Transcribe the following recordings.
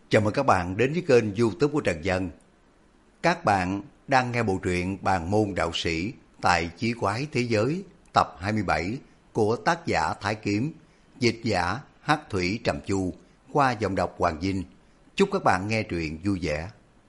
Chào mừng các bạn đến với kênh YouTube của Trần Dân. Các bạn đang nghe bộ truyện Bàn môn đạo sĩ tại Chí quái thế giới tập 27 của tác giả Thái Kiếm, dịch giả Hắc Thủy Trầm Chu qua giọng đọc Hoàng Vinh. Chúc các bạn nghe truyện vui vẻ.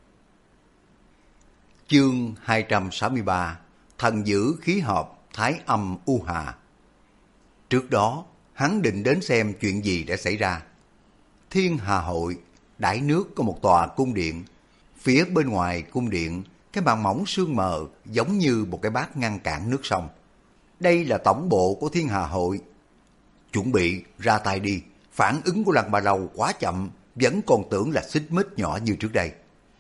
Chương 263: Thần giữ khí hợp Thái âm U Hà. Trước đó, hắn định đến xem chuyện gì đã xảy ra. Thiên Hà Hội, đáy nước có một tòa cung điện. Phía bên ngoài cung điện, cái màn mỏng sương mờ giống như một cái bát ngăn cản nước sông. Đây là tổng bộ của Thiên Hà Hội. Chuẩn bị ra tay đi, phản ứng của Lăng Ba Lâu quá chậm, vẫn còn tưởng là xích mích nhỏ như trước đây.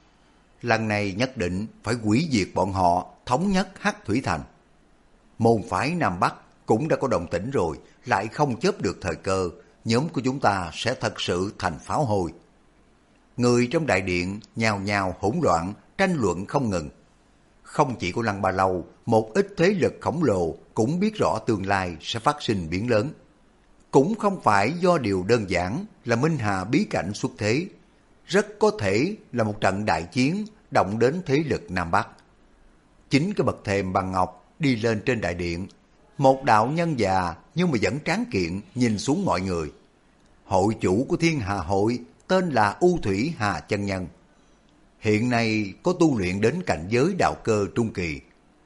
Lần này nhất định phải hủy diệt bọn họ, thống nhất Hắc Thủy Thành. Môn phái Nam Bắc cũng đã có động tĩnh rồi, lại không chớp được thời cơ, nhóm của chúng ta sẽ thật sự thành pháo hôi. Người trong đại điện nhào nhào hỗn loạn, tranh luận không ngừng. Không chỉ có Lăng Ba Lâu, một ít thế lực khổng lồ cũng biết rõ tương lai sẽ phát sinh biến lớn. Cũng không phải do điều đơn giản là Minh Hà bí cảnh xuất thế, rất có thể là một trận đại chiến động đến thế lực Nam Bắc. Chính cái bậc thềm bằng ngọc đi lên trên đại điện, một đạo nhân già nhưng mà vẫn tráng kiện nhìn xuống mọi người. Hội chủ của Thiên Hà Hội tên là U Thủy Hà Chân Nhân. Hiện nay có tu luyện đến cảnh giới đạo cơ trung kỳ.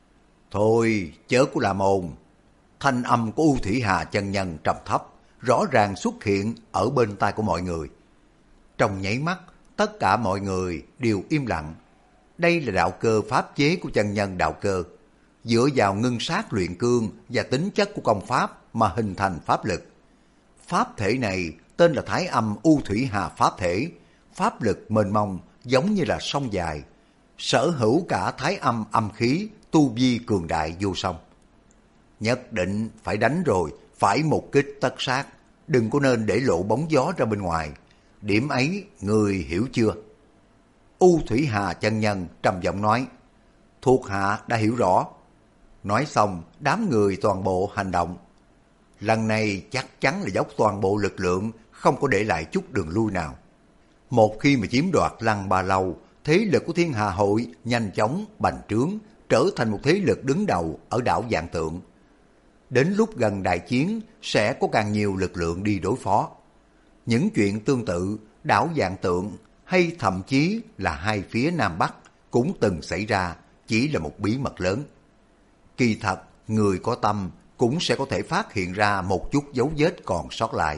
Thôi chớ có làm ồn. Thanh âm của U Thủy Hà Chân Nhân trầm thấp, rõ ràng xuất hiện ở bên tai của mọi người. Trong nháy mắt, tất cả mọi người đều im lặng. Đây là đạo cơ pháp chế của chân nhân đạo cơ, dựa vào ngưng sát luyện cương và tính chất của công pháp mà hình thành pháp lực. Pháp thể này tên là Thái âm U Thủy Hà Pháp Thể, pháp lực mênh mông giống như là sông dài, sở hữu cả thái âm âm khí, tu vi cường đại vô song. Nhất định phải đánh rồi, phải một kích tất sát, đừng có nên để lộ bóng gió ra bên ngoài. Điểm ấy người hiểu chưa? U Thủy Hà Chân Nhân trầm giọng nói, thuộc hạ đã hiểu rõ. Nói xong, đám người toàn bộ hành động. Lần này chắc chắn là dốc toàn bộ lực lượng, không có để lại chút đường lui nào. Một khi mà chiếm đoạt Lăng Ba Lâu, thế lực của Thiên Hà Hội nhanh chóng bành trướng, trở thành một thế lực đứng đầu ở đảo Vạn Tượng. Đến lúc gần đại chiến, sẽ có càng nhiều lực lượng đi đối phó. Những chuyện tương tự, đảo Vạn Tượng hay thậm chí là hai phía Nam Bắc cũng từng xảy ra, chỉ là một bí mật lớn. Kỳ thật, người có tâm cũng sẽ có thể phát hiện ra một chút dấu vết còn sót lại.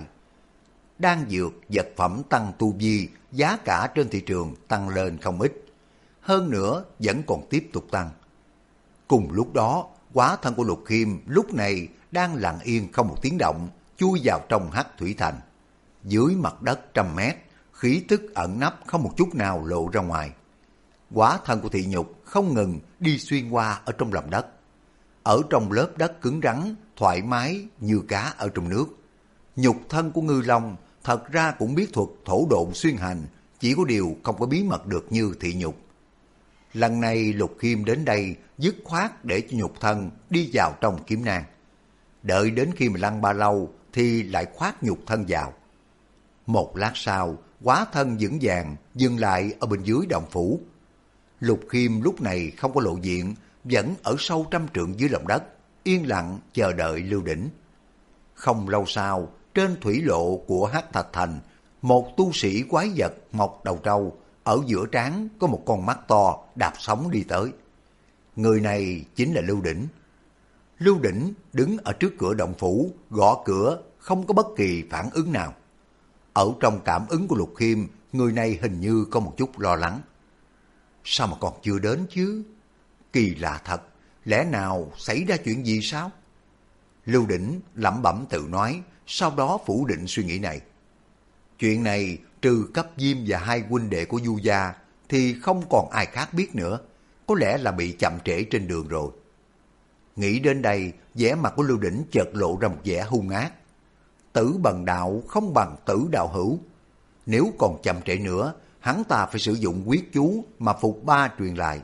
Đan dược, vật phẩm tăng tu vi, giá cả trên thị trường tăng lên không ít. Hơn nữa, vẫn còn tiếp tục tăng. Cùng lúc đó, hóa thân của Lục Khiêm lúc này đang lặng yên không một tiếng động, chui vào trong Hắc Thủy Thành. Dưới mặt đất 100 mét, khí tức ẩn nấp không một chút nào lộ ra ngoài. Hóa thân của Thị Nhục không ngừng đi xuyên qua ở trong lòng đất. Ở trong lớp đất cứng rắn, thoải mái như cá ở trong nước. Nhục thân của Ngư Long thật ra cũng biết thuật thổ độn xuyên hành, chỉ có điều không có bí mật được như Thị Nhục. Lần này Lục Khiêm đến đây dứt khoát để cho nhục thân đi vào trong kiếm nang. Đợi đến khi mà Lăng Ba Lâu thì lại khoát nhục thân vào. Một lát sau, hóa thân vững vàng dừng lại ở bên dưới động phủ. Lục Khiêm lúc này không có lộ diện, vẫn ở sâu 100 trượng dưới lòng đất, yên lặng chờ đợi Lưu Đỉnh. Không lâu sau, trên thủy lộ của Hắc Thạch Thành, một tu sĩ quái vật mọc đầu trâu, ở giữa trán có một con mắt to đạp sóng đi tới. Người này chính là Lưu Đỉnh. Lưu Đỉnh đứng ở trước cửa động phủ, gõ cửa, không có bất kỳ phản ứng nào. Ở trong cảm ứng của Lục Khiêm, người này hình như có một chút lo lắng. Sao mà còn chưa đến chứ? Kỳ lạ thật, lẽ nào xảy ra chuyện gì sao? Lưu Đỉnh lẩm bẩm tự nói, sau đó phủ định suy nghĩ này. Chuyện này trừ Cấp Diêm và hai huynh đệ của Du Gia thì không còn ai khác biết nữa, có lẽ là bị chậm trễ trên đường rồi. Nghĩ đến đây, vẻ mặt của Lưu Đỉnh chợt lộ ra một vẻ hung ác. Tử bần đạo không bằng tử đạo hữu. Nếu còn chậm trễ nữa, hắn ta phải sử dụng quyết chú mà Phục Ba truyền lại.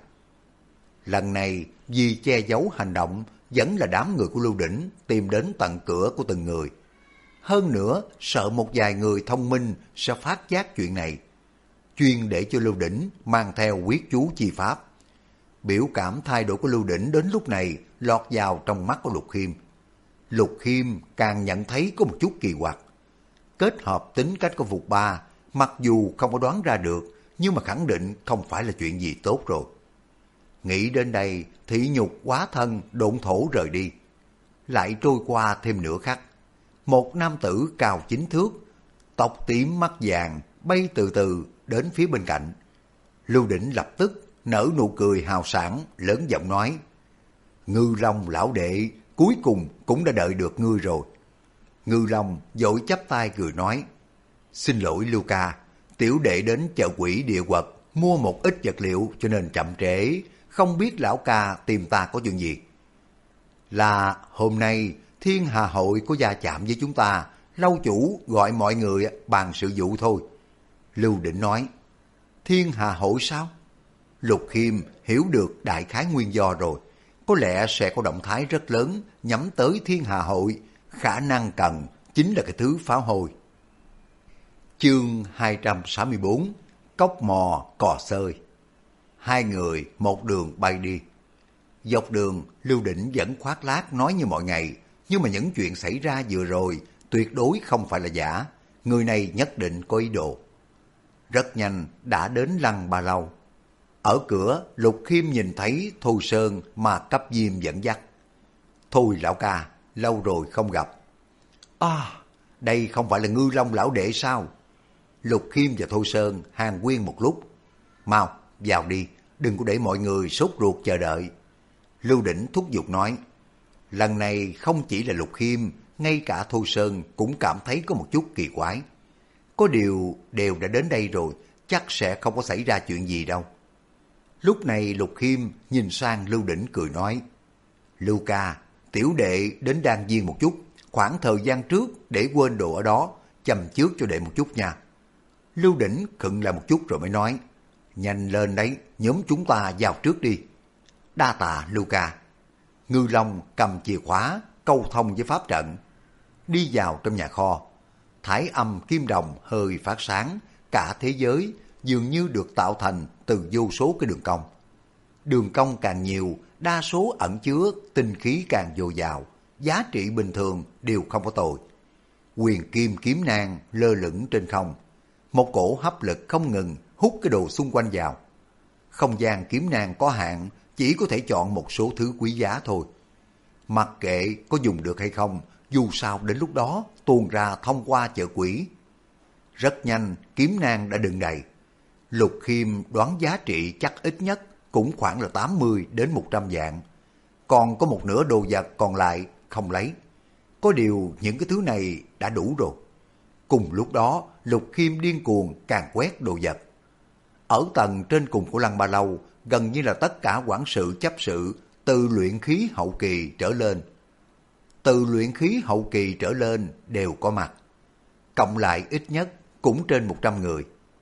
Lần này, vì che giấu hành động, vẫn là đám người của Lưu Đỉnh tìm đến tận cửa của từng người. Hơn nữa, sợ một vài người thông minh sẽ phát giác chuyện này. chuyên để cho Lưu Đỉnh mang theo quyết chú chi pháp. Biểu cảm thay đổi của Lưu Đỉnh đến lúc này lọt vào trong mắt của Lục Khiêm. Lục Khiêm càng nhận thấy có một chút kỳ quặc. Kết hợp tính cách của Phục Ba, mặc dù không có đoán ra được, nhưng mà khẳng định không phải là chuyện gì tốt rồi. Nghĩ đến đây, thị nhục quá thân độn thổ rời đi. Lại trôi qua thêm nửa khắc. Một nam tử cao 9 thước, tóc tím mắt vàng, bay từ từ đến phía bên cạnh. Lưu Đỉnh lập tức nở nụ cười hào sảng, lớn giọng nói: Ngư Long lão đệ, cuối cùng cũng đã đợi được ngươi rồi. Ngư Long vội chắp tay cười nói: Xin lỗi Lưu ca, tiểu đệ đến chợ quỷ địa quật mua một ít vật liệu cho nên chậm trễ, không biết lão ca tìm ta có chuyện gì. Là hôm nay Thiên Hà Hội có va chạm với chúng ta, lâu chủ gọi mọi người bàn sự vụ thôi. Lưu Đỉnh nói: Thiên Hà Hội sao? Lục Khiêm hiểu được đại khái nguyên do rồi, có lẽ sẽ có động thái rất lớn nhắm tới Thiên Hà Hội, khả năng cần chính là cái thứ pháo hôi. Chương 264: Cốc mò cò xơi. Hai người một đường bay đi. Dọc đường, Lưu Đỉnh vẫn khoác lác nói như mọi ngày, nhưng mà những chuyện xảy ra vừa rồi tuyệt đối không phải là giả, người này nhất định có ý đồ. Rất nhanh đã đến Lăng Ba Lâu. Ở cửa, Lục Khiêm nhìn thấy Thôi Sơn mà Cấp Diêm dẫn dắt. Thôi lão ca, lâu rồi không gặp. À, đây không phải là Ngư Long lão đệ sao? Lục Khiêm và Thôi Sơn hàn huyên một lúc. Mau, vào đi, đừng có để mọi người sốt ruột chờ đợi. Lưu Đỉnh thúc giục nói. Lần này không chỉ là Lục Khiêm, ngay cả Thôi Sơn cũng cảm thấy có một chút kỳ quái. Có điều đều đã đến đây rồi, chắc sẽ không có xảy ra chuyện gì đâu. Lúc này Lục Khiêm nhìn sang Lưu Đỉnh cười nói. Lưu ca, tiểu đệ đến Đan Viên một chút, khoảng thời gian trước để quên đồ ở đó, chầm trước cho đệ một chút nha. Lưu Đỉnh khựng lại một chút rồi mới nói. Nhanh lên đấy, nhóm chúng ta vào trước đi. Đa tạ Lưu ca. Ngư Long cầm chìa khóa, câu thông với pháp trận. Đi vào trong nhà kho. Thái âm kim đồng hơi phát sáng, cả thế giới dường như được tạo thành từ vô số cái đường cong. Đường cong càng nhiều, đa số ẩn chứa tinh khí càng dồi dào, giá trị bình thường đều không có tồi. Huyền kim kiếm nang lơ lửng trên không, một cổ hấp lực không ngừng hút cái đồ xung quanh vào. Không gian kiếm nang có hạn, chỉ có thể chọn một số thứ quý giá thôi. Mặc kệ có dùng được hay không, dù sao đến lúc đó tuôn ra thông qua chợ quỷ. Rất nhanh, kiếm nang đã đựng đầy. Lục Khiêm đoán giá trị chắc ít nhất cũng khoảng là 80 đến 100 vạn. Còn có một nửa đồ vật còn lại không lấy. Có điều những cái thứ này đã đủ rồi. Cùng lúc đó, Lục Khiêm điên cuồng càng quét đồ vật. Ở tầng trên cùng của Lăng Ba Lâu, gần như là tất cả quản sự chấp sự từ luyện khí hậu kỳ trở lên. Từ luyện khí hậu kỳ trở lên đều có mặt. Cộng lại ít nhất cũng trên 100 người.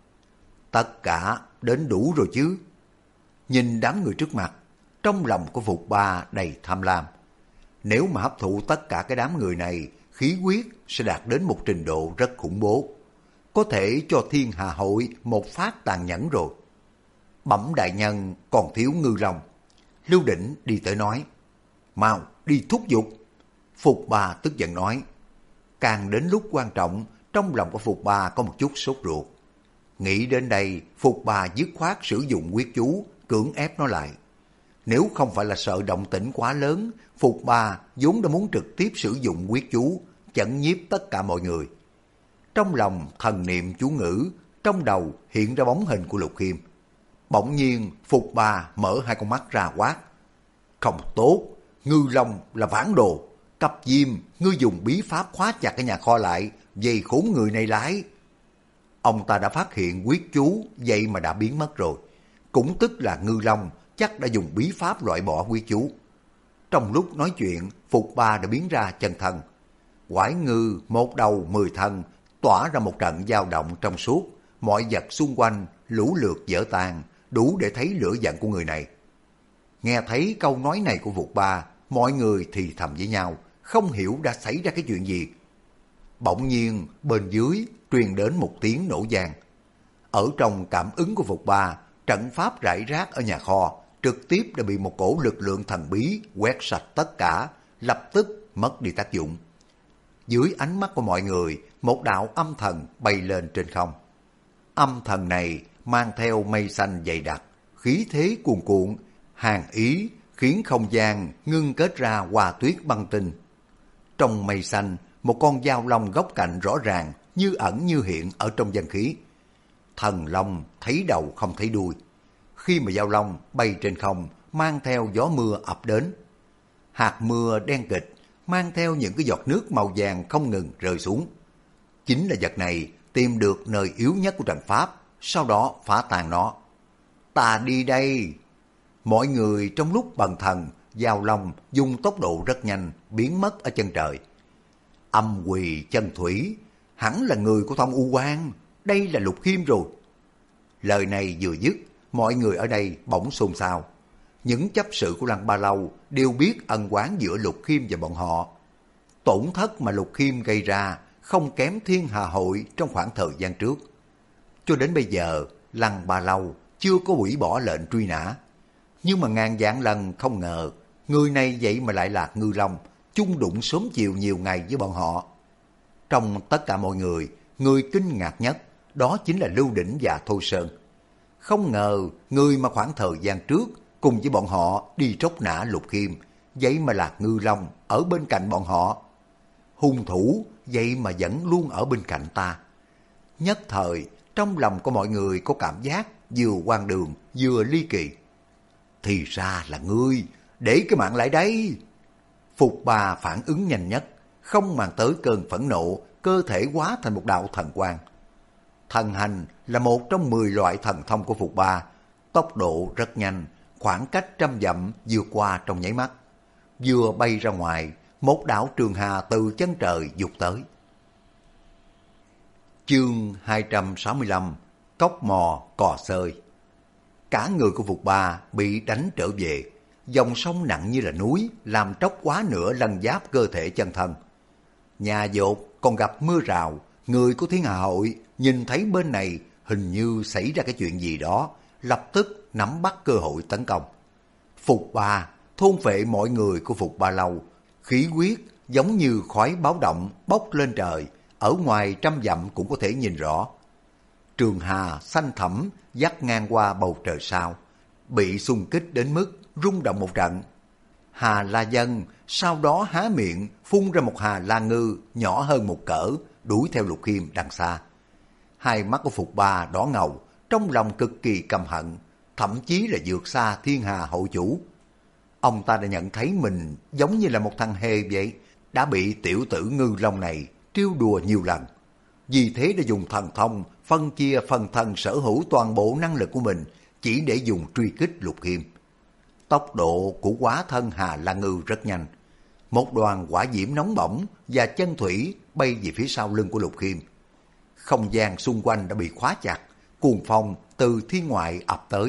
Tất cả đến đủ rồi chứ. Nhìn đám người trước mặt, trong lòng của Phục Ba đầy tham lam. Nếu mà hấp thụ tất cả cái đám người này, khí huyết sẽ đạt đến một trình độ rất khủng bố. Có thể cho Thiên Hà Hội một phát tàn nhẫn rồi. Bẩm đại nhân còn thiếu Ngư Long. Lưu Đỉnh đi tới nói. Mau đi thúc giục. Phục Ba tức giận nói. Càng đến lúc quan trọng, trong lòng của Phục Ba có một chút sốt ruột. Nghĩ đến đây, Phục Ba dứt khoát sử dụng quyết chú, cưỡng ép nó lại. Nếu không phải là sợ động tĩnh quá lớn, Phục Ba vốn đã muốn trực tiếp sử dụng quyết chú, chấn nhiếp tất cả mọi người. Trong lòng thần niệm chú ngữ, trong đầu hiện ra bóng hình của Lục Khiêm. Bỗng nhiên, Phục Ba mở hai con mắt ra quát. Không tốt, Ngư Long là vãn đồ. Cấp Diêm, ngươi dùng bí pháp khóa chặt cái nhà kho lại, dây khốn người này lại. Ông ta đã phát hiện quyết chú, vậy mà đã biến mất rồi. Cũng tức là Ngư Long chắc đã dùng bí pháp loại bỏ quyết chú. Trong lúc nói chuyện, Phục Ba đã biến ra chân thân. Quải ngư một đầu 10 thân, tỏa ra một trận dao động trong suốt, mọi vật xung quanh lũ lượt vỡ tan, đủ để thấy lửa giận của người này. Nghe thấy câu nói này của Phục Ba, mọi người thì thầm với nhau, không hiểu đã xảy ra cái chuyện gì. Bỗng nhiên bên dưới truyền đến một tiếng nổ vang. Ở trong cảm ứng của Phục Ba, trận pháp rải rác ở nhà kho trực tiếp đã bị một cổ lực lượng thần bí quét sạch tất cả, lập tức mất đi tác dụng. Dưới ánh mắt của mọi người, một đạo âm thần bay lên trên không. Âm thần này mang theo mây xanh dày đặc, khí thế cuồn cuộn, hàn ý khiến không gian ngưng kết ra hoa tuyết băng tinh. Trong mây xanh, một con dao long góc cạnh rõ ràng, như ẩn như hiện ở trong dân khí. Thần long thấy đầu không thấy đuôi. Khi mà dao long bay trên không, mang theo gió mưa ập đến. Hạt mưa đen kịt, mang theo những cái giọt nước màu vàng không ngừng rơi xuống. Chính là vật này tìm được nơi yếu nhất của trận pháp, sau đó phá tan nó. Ta đi đây! Mọi người trong lúc bần thần, dao long dùng tốc độ rất nhanh, biến mất ở chân trời. Âm quỳ chân thủy, hẳn là người của Thông U Quan, đây là Lục Khiêm rồi. Lời này vừa dứt, mọi người ở đây bỗng xôn xao. Những chấp sự của Lăng Ba Lâu đều biết ân oán giữa Lục Khiêm và bọn họ. Tổn thất mà Lục Khiêm gây ra không kém Thiên Hà Hội trong khoảng thời gian trước. Cho đến bây giờ, Lăng Ba Lâu chưa có hủy bỏ lệnh truy nã. Nhưng mà ngàn vạn lần không ngờ, người này vậy mà lại là Ngư Long, chung đụng sớm chiều nhiều ngày với bọn họ. Trong tất cả mọi người, người kinh ngạc nhất đó chính là Lưu Đỉnh và Thôi Sơn. Không ngờ người mà khoảng thời gian trước cùng với bọn họ đi tróc nã Lục Khiêm, vậy mà là Ngư Long ở bên cạnh bọn họ. Hung thủ vậy mà vẫn luôn ở bên cạnh ta. Nhất thời trong lòng của mọi người có cảm giác vừa hoang đường vừa ly kỳ. Thì ra là ngươi, để cái mạng lại đây. Phục Ba phản ứng nhanh nhất, không màng tới cơn phẫn nộ, cơ thể hóa thành một đạo thần quang. Thần hành là một trong 10 loại thần thông của Phục Ba, tốc độ rất nhanh, khoảng cách 100 dặm vượt qua trong nháy mắt. Vừa bay ra ngoài, một đạo trường hà từ chân trời vụt tới. Chương 265, Cốc mò cò sơi. Cả người của Phục Ba bị đánh trở về, dòng sông nặng như là núi, làm tróc quá nửa lân giáp cơ thể chân thân. Nhà dột còn gặp mưa rào, người của Thiên Hà Hội nhìn thấy bên này hình như xảy ra cái chuyện gì đó, lập tức nắm bắt cơ hội tấn công. Phục Ba thôn phệ mọi người của Phục Ba Lâu, khí huyết giống như khói báo động bốc lên trời, ở ngoài 100 dặm cũng có thể nhìn rõ. Trường hà xanh thẳm dắt ngang qua bầu trời sao, bị xung kích đến mức rung động một trận. Hà La Dân sau đó há miệng phun ra một Hà La Ngư nhỏ hơn một cỡ, đuổi theo Lục Khiêm đằng xa. Hai mắt của Phục Ba đỏ ngầu, trong lòng cực kỳ căm hận, thậm chí là vượt xa Thiên Hà Hội chủ. Ông ta đã nhận thấy mình giống như là một thằng hề vậy, đã bị tiểu tử Ngư Long này trêu đùa nhiều lần. Vì thế đã dùng thần thông phân chia phần thân sở hữu toàn bộ năng lực của mình, chỉ để dùng truy kích Lục Khiêm. Tốc độ của hóa thân Hà La Ngư rất nhanh. Một đoàn hỏa diễm nóng bỏng và chân thủy bay về phía sau lưng của Lục Khiêm. Không gian xung quanh đã bị khóa chặt, cuồng phong từ thiên ngoại ập tới.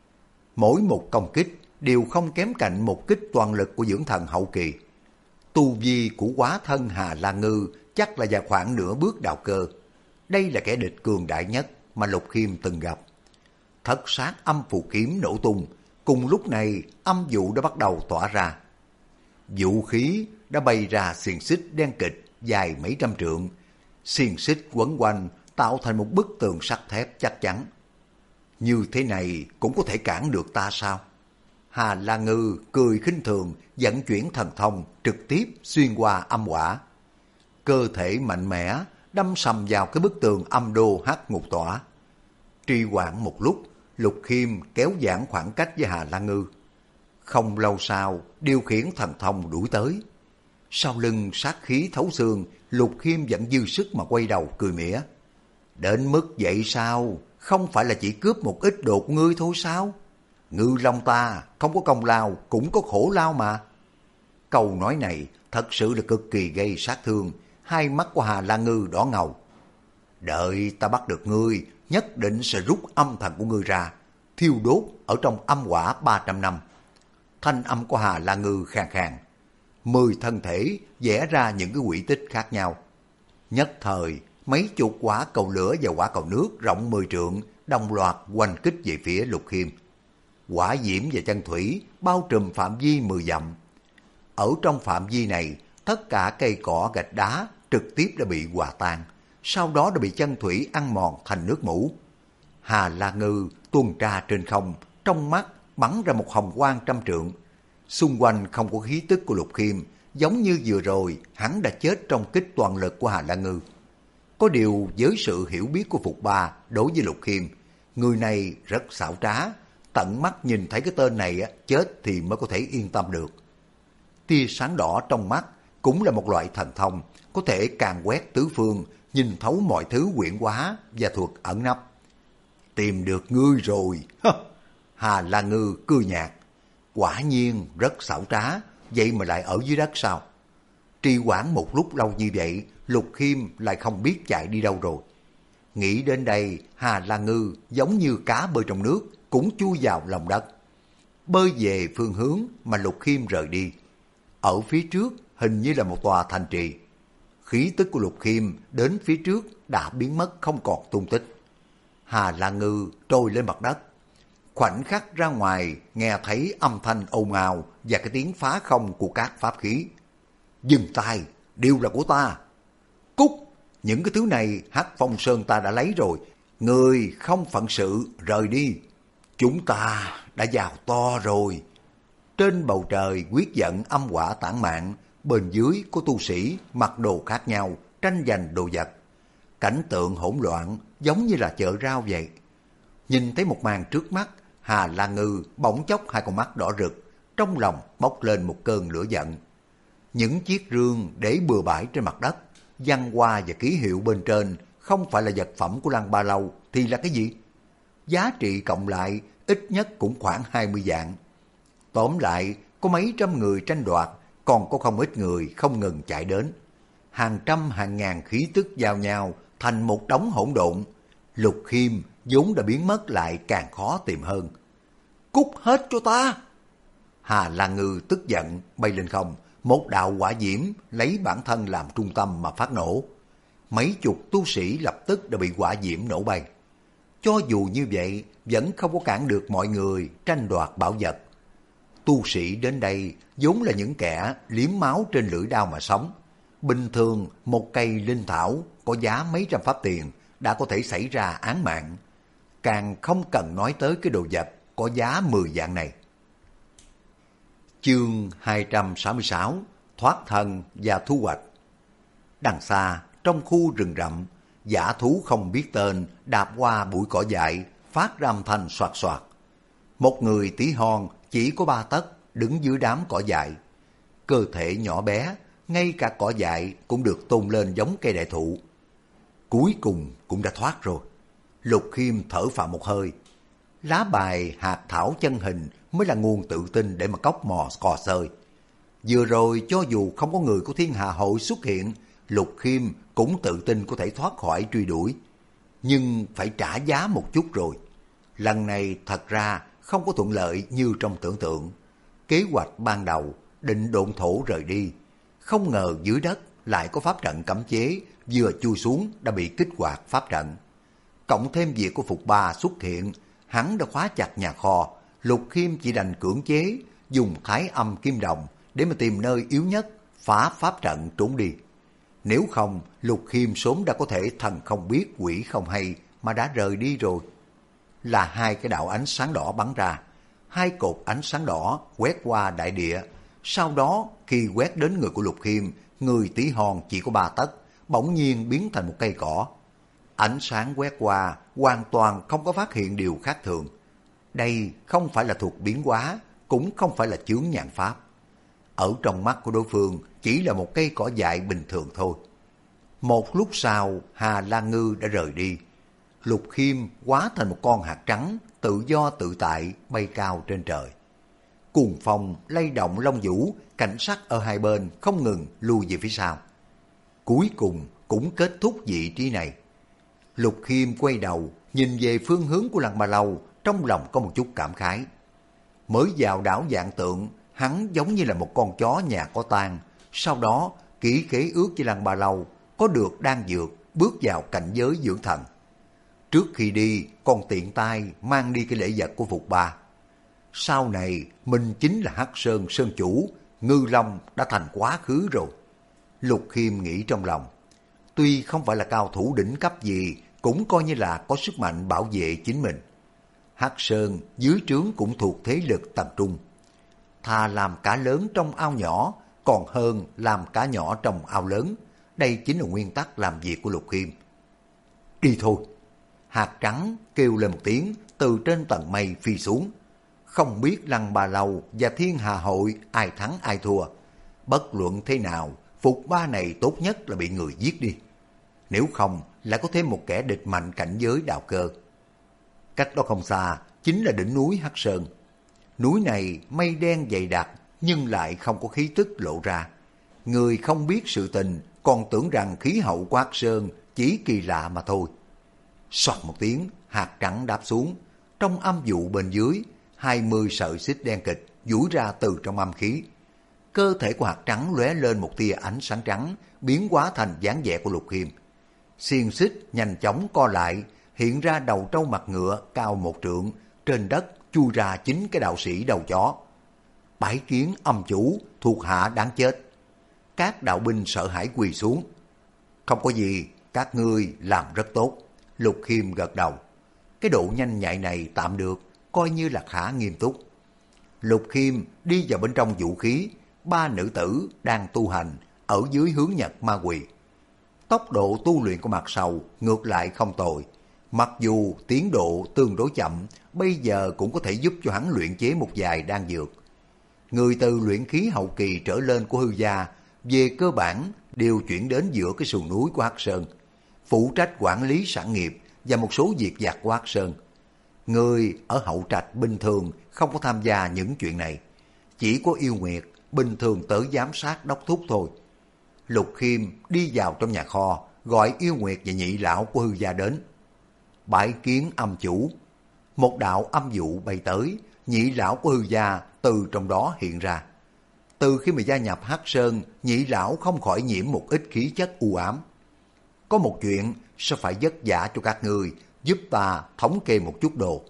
Mỗi một công kích đều không kém cạnh một kích toàn lực của dưỡng thần hậu kỳ. Tu vi của hóa thân Hà La Ngư chắc là vào khoảng nửa bước đạo cơ. Đây là kẻ địch cường đại nhất mà Lục Khiêm từng gặp. Thất sát âm phù kiếm nổ tung, cùng lúc này âm vụ đã bắt đầu tỏa ra. Vũ khí đã bay ra xiềng xích đen kịch dài mấy trăm trượng, xiềng xích quấn quanh tạo thành một bức tường sắt thép chắc chắn. Như thế này cũng có thể cản được ta sao? Hà La Ngư cười khinh thường, vận chuyển thần thông trực tiếp xuyên qua âm hỏa. Cơ thể mạnh mẽ đâm sầm vào cái bức tường âm đô hắc ngục tỏa. Trì hoãn một lúc, Lục Khiêm kéo giãn khoảng cách với Hà La Ngư. Không lâu sau, điều khiển thần thông đuổi tới. Sau lưng sát khí thấu xương, Lục Khiêm vẫn dư sức mà quay đầu cười mỉa. Đến mức vậy sao? Không phải là chỉ cướp một ít đồ của ngươi thôi sao? Ngư Long ta không có công lao cũng có khổ lao mà. Câu nói này thật sự là cực kỳ gây sát thương. Hai mắt của Hà La Ngư đỏ ngầu. Đợi ta bắt được ngươi, nhất định sẽ rút âm thần của ngươi ra, thiêu đốt ở trong âm hỏa 300 năm. Thanh âm của Hà La Ngư khàn khàn. 10 thân thể vẽ ra những cái quỹ tích khác nhau. Nhất thời, mấy chục quả cầu lửa và quả cầu nước rộng 10 trượng đồng loạt oanh kích về phía Lục Khiêm. Hỏa diễm và chân thủy bao trùm phạm vi 10 dặm. Ở trong phạm vi này, tất cả cây cỏ gạch đá trực tiếp đã bị hòa tan, sau đó đã bị chân thủy ăn mòn thành nước mủ. Hà La Ngư tuôn ra trên không, trong mắt bắn ra một hồng quang trăm trượng. Xung quanh không có khí tức của Lục Khiêm, giống như vừa rồi hắn đã chết trong kích toàn lực của Hà La Ngư. Có điều với sự hiểu biết của Phục Ba đối với Lục Khiêm, người này rất xảo trá, tận mắt nhìn thấy cái tên này chết thì mới có thể yên tâm được. Tia sáng đỏ trong mắt cũng là một loại thần thông, có thể càn quét tứ phương, nhìn thấu mọi thứ quyển hóa và thuật ẩn nấp. Tìm được ngươi rồi. Hà La Ngư cười nhạt. Quả nhiên rất xảo trá, vậy mà lại ở dưới đất sao? Trì hoãn một lúc lâu như vậy, Lục Khiêm lại không biết chạy đi đâu rồi. Nghĩ đến đây, Hà La Ngư giống như cá bơi trong nước, cũng chui vào lòng đất. Bơi về phương hướng mà Lục Khiêm rời đi. Ở phía trước hình như là một tòa thành trì. Khí tức của Lục Khiêm đến phía trước đã biến mất không còn tung tích. Hà La Ngư trôi lên mặt đất. Khoảnh khắc ra ngoài nghe thấy âm thanh ồn ào và cái tiếng phá không của các pháp khí. Dừng tay, đều là của ta. Cút, những cái thứ này Hắc Phong Sơn ta đã lấy rồi. Người không phận sự, rời đi. Chúng ta đã vào to rồi. Trên bầu trời quyết giận âm hỏa tản mạn, bên dưới có tu sĩ mặc đồ khác nhau, tranh giành đồ vật. Cảnh tượng hỗn loạn giống như là chợ rau vậy. Nhìn thấy một màn trước mắt, Hà La Ngư bỗng chốc hai con mắt đỏ rực, trong lòng bốc lên một cơn lửa giận. Những chiếc rương để bừa bãi trên mặt đất, văn hoa và ký hiệu bên trên không phải là vật phẩm của Lăng Ba Lâu thì là cái gì? Giá trị cộng lại ít nhất cũng khoảng 20 vạn. Tóm lại, có mấy trăm người tranh đoạt, còn có không ít người không ngừng chạy đến. Hàng trăm hàng ngàn khí tức giao nhau thành một đống hỗn độn. Lục Khiêm vốn đã biến mất lại càng khó tìm hơn. Cút hết cho ta! Hà La Ngư tức giận bay lên không, một đạo hỏa diễm lấy bản thân làm trung tâm mà phát nổ. Mấy chục tu sĩ lập tức đã bị hỏa diễm nổ bay. Cho dù như vậy, vẫn không có cản được mọi người tranh đoạt bảo vật. Tu sĩ đến đây vốn là những kẻ liếm máu trên lưỡi đao mà sống. Bình thường một cây linh thảo có giá mấy trăm pháp tiền đã có thể xảy ra án mạng. Càng không cần nói tới cái đồ vật có giá 10 vạn này. Chương 266: Thoát thân và thu hoạch. Đằng xa, trong khu rừng rậm, dã thú không biết tên đạp qua bụi cỏ dại, phát ra âm thanh soạt soạt. Một người tí hon chỉ có 3 tấc đứng dưới đám cỏ dại. Cơ thể nhỏ bé, ngay cả cỏ dại cũng được tôn lên giống cây đại thụ. Cuối cùng cũng đã thoát rồi. Lục Khiêm thở phào một hơi. Lá bài hạt thảo chân hình mới là nguồn tự tin để mà cóc mò cò xơi. Vừa rồi cho dù không có người của Thiên Hà Hội xuất hiện, Lục Khiêm cũng tự tin có thể thoát khỏi truy đuổi. Nhưng phải trả giá một chút rồi. Lần này thật ra không có thuận lợi như trong tưởng tượng. Kế hoạch ban đầu định độn thổ rời đi. Không ngờ dưới đất lại có pháp trận cấm chế, vừa chui xuống đã bị kích hoạt pháp trận. Cộng thêm việc của Phục Ba xuất hiện, hắn đã khóa chặt nhà kho. Lục Khiêm chỉ đành cưỡng chế, dùng thái âm kim đồng để mà tìm nơi yếu nhất, phá pháp trận trốn đi. Nếu không, Lục Khiêm sớm đã có thể thần không biết quỷ không hay mà đã rời đi rồi. Là hai cái đạo ánh sáng đỏ bắn ra. Hai cột ánh sáng đỏ quét qua đại địa. Sau đó, khi quét đến người của Lục Khiêm, người tí hon chỉ có 3 tấc, bỗng nhiên biến thành một cây cỏ. Ánh sáng quét qua, hoàn toàn không có phát hiện điều khác thường. Đây không phải là thuộc biến hóa, cũng không phải là chướng nhãn pháp. Ở trong mắt của đối phương chỉ là một cây cỏ dại bình thường thôi. Một lúc sau, Hà La Ngư đã rời đi. Lục Khiêm hóa thành một con hạt trắng, tự do tự tại bay cao trên trời. Cuồng phong lay động lông vũ, cảnh sắc ở hai bên không ngừng lui về phía sau. Cuối cùng cũng kết thúc vị trí này. Lục Khiêm quay đầu, nhìn về phương hướng của Lăng Ba Lâu, trong lòng có một chút cảm khái. Mới vào đảo Vạn Tượng, hắn giống như là một con chó nhà có tang. Sau đó ký khế ước với Lăng Ba Lâu, có được đan dược bước vào cảnh giới dưỡng thần. Trước khi đi, còn tiện tay mang đi cái lễ vật của Phục Ba. Sau này, mình chính là Hắc Sơn Sơn Chủ, Ngư Long đã thành quá khứ rồi. Lục Khiêm nghĩ trong lòng, tuy không phải là cao thủ đỉnh cấp gì, cũng coi như là có sức mạnh bảo vệ chính mình. Hắc Sơn dưới trướng cũng thuộc thế lực tầm trung. Thà làm cá lớn trong ao nhỏ, còn hơn làm cá nhỏ trong ao lớn. Đây chính là nguyên tắc làm việc của Lục Khiêm. Đi thôi. Hạt trắng kêu lên một tiếng, từ trên tầng mây phi xuống. Không biết Lăng Ba Lâu và Thiên Hà Hội ai thắng ai thua. Bất luận thế nào, Phục Ba này tốt nhất là bị người giết đi. Nếu không, lại có thêm một kẻ địch mạnh cảnh giới đạo cơ. Cách đó không xa, chính là đỉnh núi Hắc Sơn. Núi này mây đen dày đặc, nhưng lại không có khí tức lộ ra. Người không biết sự tình, còn tưởng rằng khí hậu của Hắc Sơn chỉ kỳ lạ mà thôi. Xoạt một tiếng, hạt trắng đáp xuống. Trong âm vụ bên dưới, 20 sợi xích đen kịch duỗi ra từ trong âm khí. Cơ thể của hạt trắng lóe lên một tia ánh sáng trắng, biến hóa thành dáng vẻ của Lục Khiêm. Xiên xích nhanh chóng co lại, hiện ra đầu trâu mặt ngựa cao 1 trượng, trên đất chui ra 9 cái đạo sĩ đầu chó. Bái kiến âm chủ, thuộc hạ đáng chết. Các đạo binh sợ hãi quỳ xuống. Không có gì, các ngươi làm rất tốt. Lục Khiêm gật đầu. Cái độ nhanh nhạy này tạm được, coi như là khá nghiêm túc. Lục Khiêm đi vào bên trong vũ khí, 3 nữ tử đang tu hành ở dưới hướng Nhật Ma Quỳ. Tốc độ tu luyện của Mạc Sầu ngược lại không tồi. Mặc dù tiến độ tương đối chậm, bây giờ cũng có thể giúp cho hắn luyện chế một vài đan dược. Người từ luyện khí hậu kỳ trở lên của Hư gia, về cơ bản đều chuyển đến giữa cái sườn núi của Hắc Sơn, phụ trách quản lý sản nghiệp và một số việc vặt của Hắc Sơn. Người ở hậu trạch bình thường không có tham gia những chuyện này, chỉ có Yêu Nguyệt bình thường tới giám sát đốc thúc thôi. Lục Khiêm đi vào trong nhà kho, gọi Yêu Nguyệt và nhị lão của Hư gia đến. Bái kiến âm chủ. Một đạo âm vụ bay tới, nhị lão của Hư gia từ trong đó hiện ra. Từ khi mà gia nhập Hắc Sơn, nhị lão không khỏi nhiễm một ít khí chất u ám. Có một chuyện sẽ phải vất vả cho các ngươi, giúp ta thống kê một chút đồ.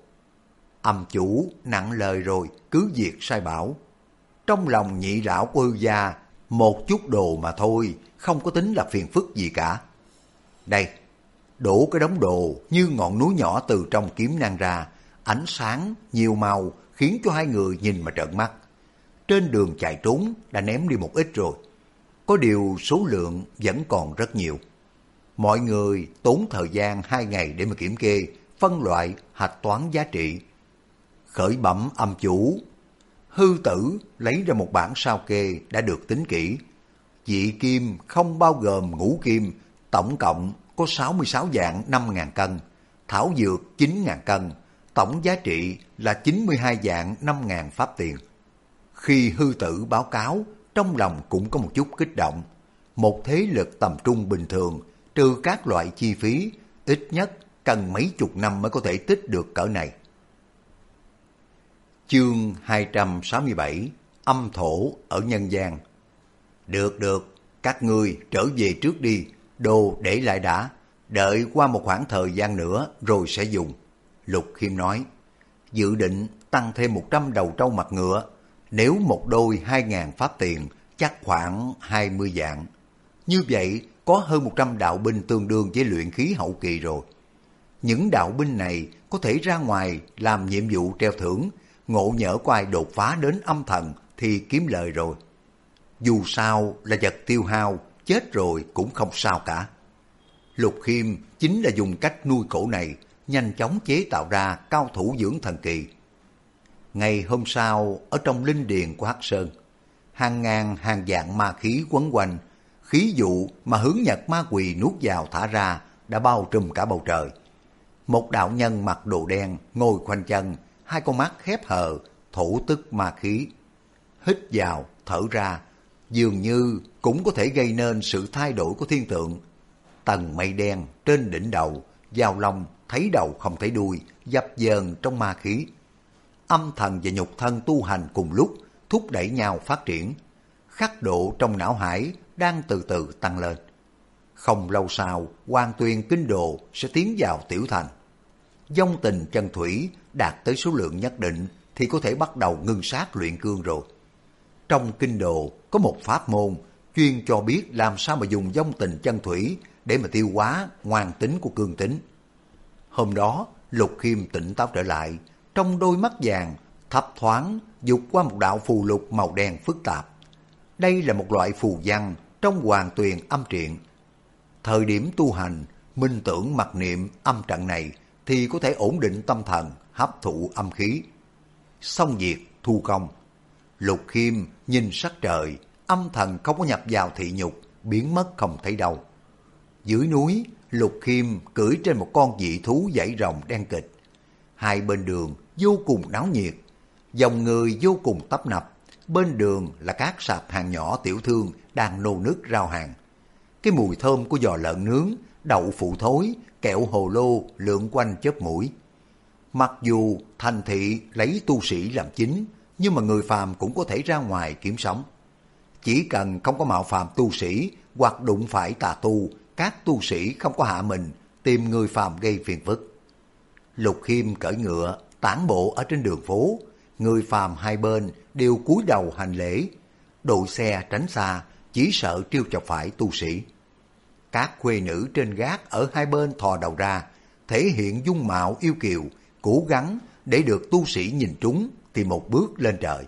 Âm chủ nặng lời rồi, cứ việc sai bảo. Trong lòng nhị lão của Hư gia, một chút đồ mà thôi, không có tính là phiền phức gì cả. Đây, đổ cái đống đồ như ngọn núi nhỏ từ trong kiếm nang ra, ánh sáng, nhiều màu khiến cho hai người nhìn mà trợn mắt. Trên đường chạy trốn đã ném đi một ít rồi, có điều số lượng vẫn còn rất nhiều. Mọi người tốn thời gian 2 ngày để mà kiểm kê, phân loại, hạch toán giá trị. Khởi bẩm âm chủ. Hư tử lấy ra một bản sao kê đã được tính kỹ. Dị kim không bao gồm ngũ kim, tổng cộng có 66 dạng 5.000 cân, thảo dược 9.000 cân, tổng giá trị là 92 dạng 5.000 pháp tiền. Khi hư tử báo cáo, trong lòng cũng có một chút kích động. Một thế lực tầm trung bình thường, trừ các loại chi phí, ít nhất cần mấy chục năm mới có thể tích được cỡ này. Chương 267 Âm thổ ở nhân gian. Được, các ngươi trở về trước đi, đồ để lại đã, đợi qua một khoảng thời gian nữa rồi sẽ dùng. Lục Khiêm nói, dự định tăng thêm 100 đầu trâu mặt ngựa, nếu một đôi 2.000 pháp tiền, chắc khoảng 20 vạn. Như vậy, có hơn 100 đạo binh tương đương với luyện khí hậu kỳ rồi. Những đạo binh này có thể ra ngoài làm nhiệm vụ treo thưởng, ngộ nhỡ có ai đột phá đến âm thần thì kiếm lời rồi. Dù sao là vật tiêu hao, chết rồi cũng không sao cả. Lục Khiêm chính là dùng cách nuôi cổ này, nhanh chóng chế tạo ra cao thủ dưỡng thần kỳ. Ngày hôm sau, ở trong linh điền của Hắc Sơn, hàng ngàn hàng vạn ma khí quấn quanh, khí vụ mà hướng Nhật Ma Quỳ nuốt vào thả ra đã bao trùm cả bầu trời. Một đạo nhân mặc đồ đen ngồi khoanh chân, 2 con mắt khép hờ, thổ tức ma khí. Hít vào, thở ra, dường như cũng có thể gây nên sự thay đổi của thiên tượng. Tầng mây đen trên đỉnh đầu, vào lòng thấy đầu không thấy đuôi, dập dờn trong ma khí. Âm thần và nhục thân tu hành cùng lúc thúc đẩy nhau phát triển. Khắc độ trong não hải đang từ từ tăng lên. Không lâu sau, Hoàng Tuyền Kinh Đồ sẽ tiến vào tiểu thành. Vong Tình Chân Thủy đạt tới số lượng nhất định thì có thể bắt đầu ngưng sát luyện cương rồi. Trong Kinh Đồ có một pháp môn chuyên cho biết làm sao mà dùng Vong Tình Chân Thủy để mà tiêu hóa ngoan tính của cương tính. Hôm đó, Lục Khiêm tỉnh táo trở lại, trong đôi mắt vàng thấp thoáng dục qua một đạo phù lục màu đen phức tạp. Đây là một loại phù văn trong Hoàng Tuyền âm truyện. Thời điểm tu hành, minh tưởng mặc niệm âm trận này thì có thể ổn định tâm thần, hấp thụ âm khí. Xong việc, thu công. Lục Khiêm nhìn sắc trời, âm thần không có nhập vào thị nhục, biến mất không thấy đâu. Dưới núi, Lục Khiêm cưỡi trên một con dị thú dãy rồng đen kịch. Hai bên đường vô cùng náo nhiệt, dòng người vô cùng tấp nập. Bên đường là các sạp hàng nhỏ tiểu thương đang nô nức rao hàng. Cái mùi thơm của giò lợn nướng, đậu phụ thối, kẹo hồ lô lượn quanh chớp mũi. Mặc dù thành thị lấy tu sĩ làm chính, nhưng mà người phàm cũng có thể ra ngoài kiếm sống. Chỉ cần không có mạo phạm tu sĩ hoặc đụng phải tà tu, các tu sĩ không có hạ mình tìm người phàm gây phiền phức. Lục Khiêm cởi ngựa tản bộ ở trên đường phố, người phàm hai bên đều cúi đầu hành lễ, đội xe tránh xa, chỉ sợ trêu chọc phải tu sĩ. Các khuê nữ trên gác ở hai bên thò đầu ra, thể hiện dung mạo yêu kiều, cố gắng để được tu sĩ nhìn trúng thì một bước lên trời.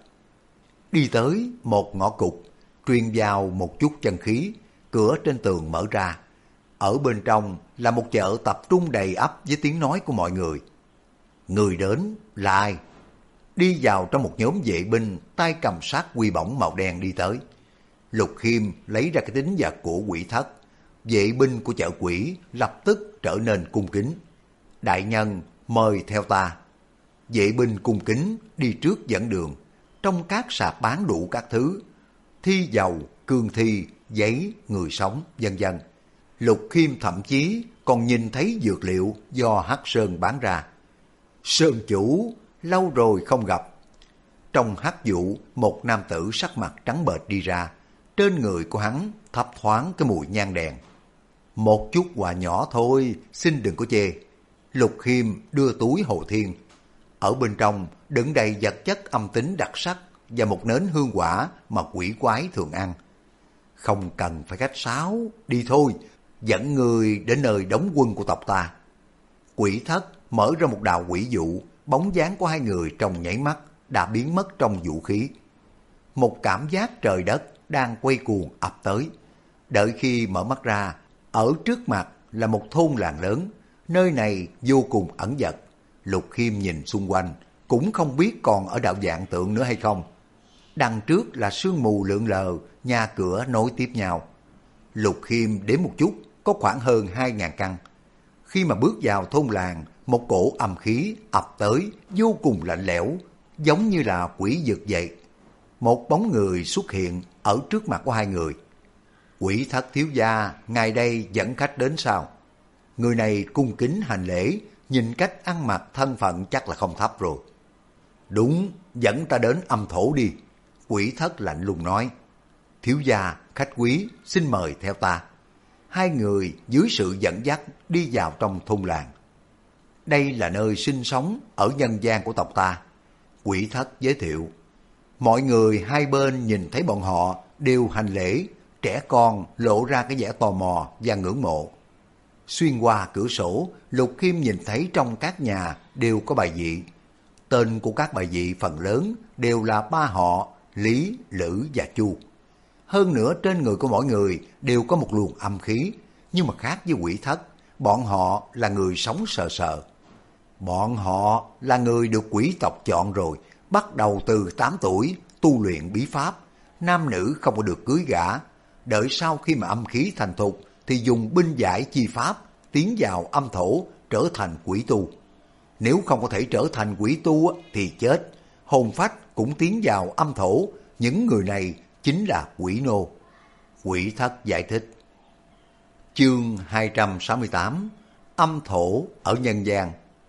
Đi tới một ngõ cụt, truyền vào một chút chân khí, cửa trên tường mở ra. Ở bên trong là một chợ tập trung đầy ắp với tiếng nói của mọi người. Người đến là ai? Đi vào trong một nhóm vệ binh, tay cầm sát quy bổng màu đen đi tới. Lục Khiêm lấy ra cái tín vật của Quỷ Thất. Vệ binh của chợ quỷ lập tức trở nên cung kính. Đại nhân, mời theo ta. Vệ binh cung kính đi trước dẫn đường. Trong các sạp bán đủ các thứ, thi dầu, cương thi, giấy, người sống, vân vân. Lục Khiêm thậm chí còn nhìn thấy dược liệu do Hắc Sơn bán ra. Sơn chủ, lâu rồi không gặp. Trong hắc vụ, một nam tử sắc mặt trắng bệch đi ra. Trên người của hắn thấp thoáng cái mùi nhang đèn. Một chút quà nhỏ thôi, xin đừng có chê. Lục Khiêm đưa túi Hồ Thiên. Ở bên trong đựng đầy vật chất âm tính đặc sắc và một nến hương quả mà quỷ quái thường ăn. Không cần phải khách sáo, đi thôi, dẫn người đến nơi đóng quân của tộc ta. Quỷ Thất mở ra một đạo quỷ dụ, bóng dáng của hai người trong nháy mắt đã biến mất trong vũ khí. Một cảm giác trời đất đang quay cuồng ập tới. Đợi khi mở mắt ra, ở trước mặt là một thôn làng lớn, nơi này vô cùng ẩn dật. Lục Khiêm nhìn xung quanh, cũng không biết còn ở đạo dạng tượng nữa hay không. Đằng trước là sương mù lượn lờ, nhà cửa nối tiếp nhau. Lục Khiêm đếm một chút, có khoảng hơn 2.000 căn. Khi mà bước vào thôn làng, một cổ âm khí ập tới, vô cùng lạnh lẽo, giống như là quỷ dực vậy. Một bóng người xuất hiện ở trước mặt của hai người. Quỷ Thất thiếu gia, ngài đây dẫn khách đến sao? Người này cung kính hành lễ, nhìn cách ăn mặc thân phận chắc là không thấp rồi. Đúng, dẫn ta đến âm thổ đi. Quỷ Thất lạnh lùng nói. Thiếu gia, khách quý, xin mời theo ta. Hai người dưới sự dẫn dắt đi vào trong thôn làng. Đây là nơi sinh sống ở nhân gian của tộc ta. Quỷ Thất giới thiệu. Mọi người hai bên nhìn thấy bọn họ đều hành lễ, trẻ con lộ ra cái vẻ tò mò và ngưỡng mộ. Xuyên qua cửa sổ, Lục Khiêm nhìn thấy trong các nhà đều có bài vị. Tên của các bài vị phần lớn đều là ba họ Lý, Lữ và Chu. Hơn nữa trên người của mỗi người đều có một luồng âm khí, nhưng mà khác với Quỷ Thất, bọn họ là người sống sờ sờ. Bọn họ là người được quỷ tộc chọn rồi, bắt đầu từ 8 tuổi tu luyện bí pháp, nam nữ không có được cưới gả. Đợi sau khi mà âm khí thành thục thì dùng binh giải chi pháp tiến vào âm thổ trở thành quỷ tu. Nếu không có thể trở thành quỷ tu thì chết, hồn phách cũng tiến vào âm thổ, những người này chính là quỷ nô. Quỷ Thất giải thích. Chương 268 Âm thổ ở nhân gian.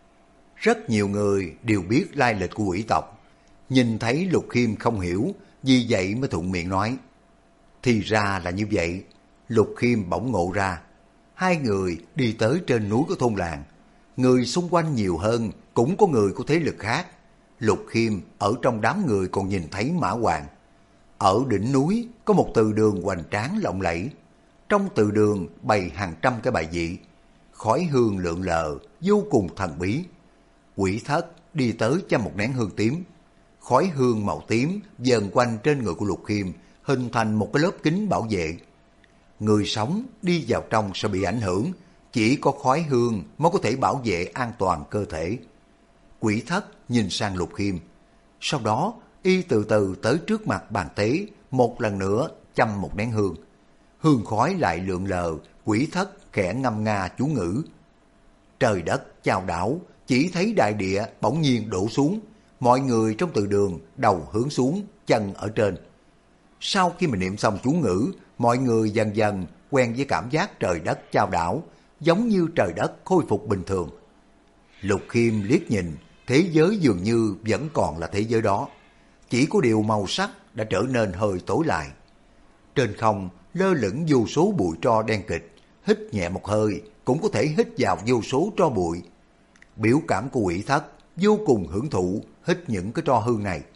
Rất nhiều người đều biết lai lịch của quỷ tộc. Nhìn thấy Lục Khiêm không hiểu, vì vậy mới thuận miệng nói. Thì ra là như vậy. Lục Khiêm bỗng ngộ ra, hai người đi tới trên núi của thôn làng. Người xung quanh nhiều hơn, cũng có người của thế lực khác. Lục Khiêm ở trong đám người còn nhìn thấy Mã Hoàng. Ở đỉnh núi có một từ đường hoành tráng lộng lẫy. Trong từ đường bày hàng trăm cái bài vị, khói hương lượn lờ, vô cùng thần bí. Quỷ Thất đi tới châm một nén hương tím. Khói hương màu tím dần quanh trên người của Lục Khiêm, hình thành một cái lớp kính bảo vệ. Người sống đi vào trong sẽ bị ảnh hưởng, chỉ có khói hương mới có thể bảo vệ an toàn cơ thể. Quỷ Thất nhìn sang Lục Khiêm, sau đó y từ từ tới trước mặt bàn tế, một lần nữa châm một nén hương. Hương khói lại lượn lờ, Quỷ Thất khẽ ngâm nga chú ngữ. Trời đất chao đảo, chỉ thấy đại địa bỗng nhiên đổ xuống, mọi người trong từ đường đầu hướng xuống, chân ở trên. Sau khi mình niệm xong chú ngữ, mọi người dần dần quen với cảm giác trời đất chao đảo, giống như trời đất khôi phục bình thường. Lục Khiêm liếc nhìn, thế giới dường như vẫn còn là thế giới đó, chỉ có điều màu sắc đã trở nên hơi tối lại. Trên không lơ lửng vô số bụi tro đen kịt, hít nhẹ một hơi cũng có thể hít vào vô số tro bụi. Biểu cảm của Quỷ Thất vô cùng hưởng thụ hít những cái tro hương này.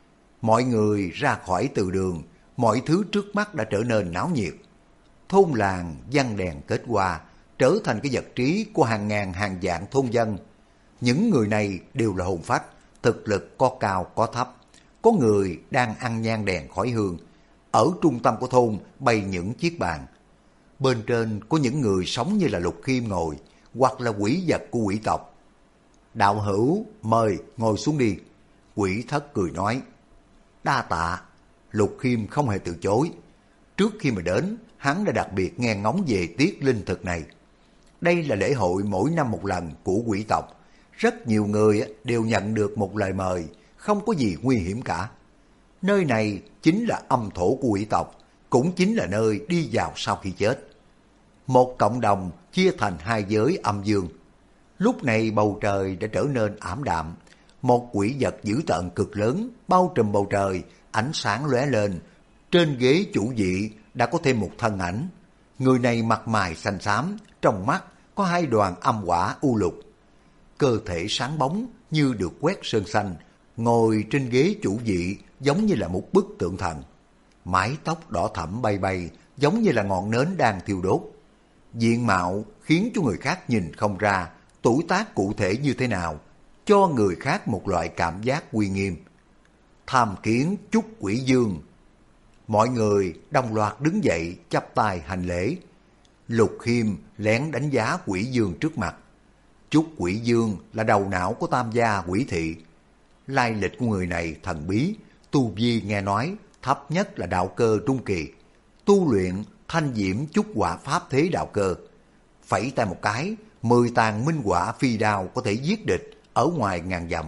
Mọi người ra khỏi từ đường, mọi thứ trước mắt đã trở nên náo nhiệt. Thôn làng văn đèn kết hoa, trở thành cái vật trí của hàng ngàn hàng vạn thôn dân. Những người này đều là hồn phách, thực lực có cao có thấp. Có người đang ăn nhang đèn khói hương. Ở trung tâm của thôn bày những chiếc bàn. Bên trên có những người sống như là Lục Khiêm ngồi, hoặc là quỷ vật của quỷ tộc. Đạo hữu, mời ngồi xuống đi. Quỷ Thất cười nói. Đa tạ. Lục Khiêm không hề từ chối. Trước khi mà đến, hắn đã đặc biệt nghe ngóng về tiết linh thực này. Đây là lễ hội mỗi năm một lần của quỷ tộc. Rất nhiều người đều nhận được một lời mời, không có gì nguy hiểm cả. Nơi này chính là âm thổ của quỷ tộc, cũng chính là nơi đi vào sau khi chết. Một cộng đồng chia thành hai giới âm dương. Lúc này bầu trời đã trở nên ảm đạm. Một quỷ vật dữ tợn cực lớn bao trùm bầu trời, ánh sáng lóe lên. Trên ghế chủ vị đã có thêm một thân ảnh. Người này mặt mày xanh xám, trong mắt có hai đoàn âm hỏa u lục. Cơ thể sáng bóng như được quét sơn xanh, ngồi trên ghế chủ vị giống như là một bức tượng thần. Mái tóc đỏ thẫm bay bay, giống như là ngọn nến đang thiêu đốt. Diện mạo khiến cho người khác nhìn không ra tuổi tác cụ thể như thế nào, cho người khác một loại cảm giác uy nghiêm. Tham kiến chúc Quỷ Dương. Mọi người đồng loạt đứng dậy chắp tay hành lễ. Lục Khiêm lén đánh giá Quỷ Dương trước mặt. Chúc Quỷ Dương là đầu não của Tam gia Quỷ Thị. Lai lịch của người này thần bí, tu vi nghe nói thấp nhất là đạo cơ trung kỳ, tu luyện thanh diễm chúc quả pháp thế đạo cơ. Phẩy tay một cái, 10 tàn minh quả phi đao có thể giết địch ở ngoài ngàn dặm.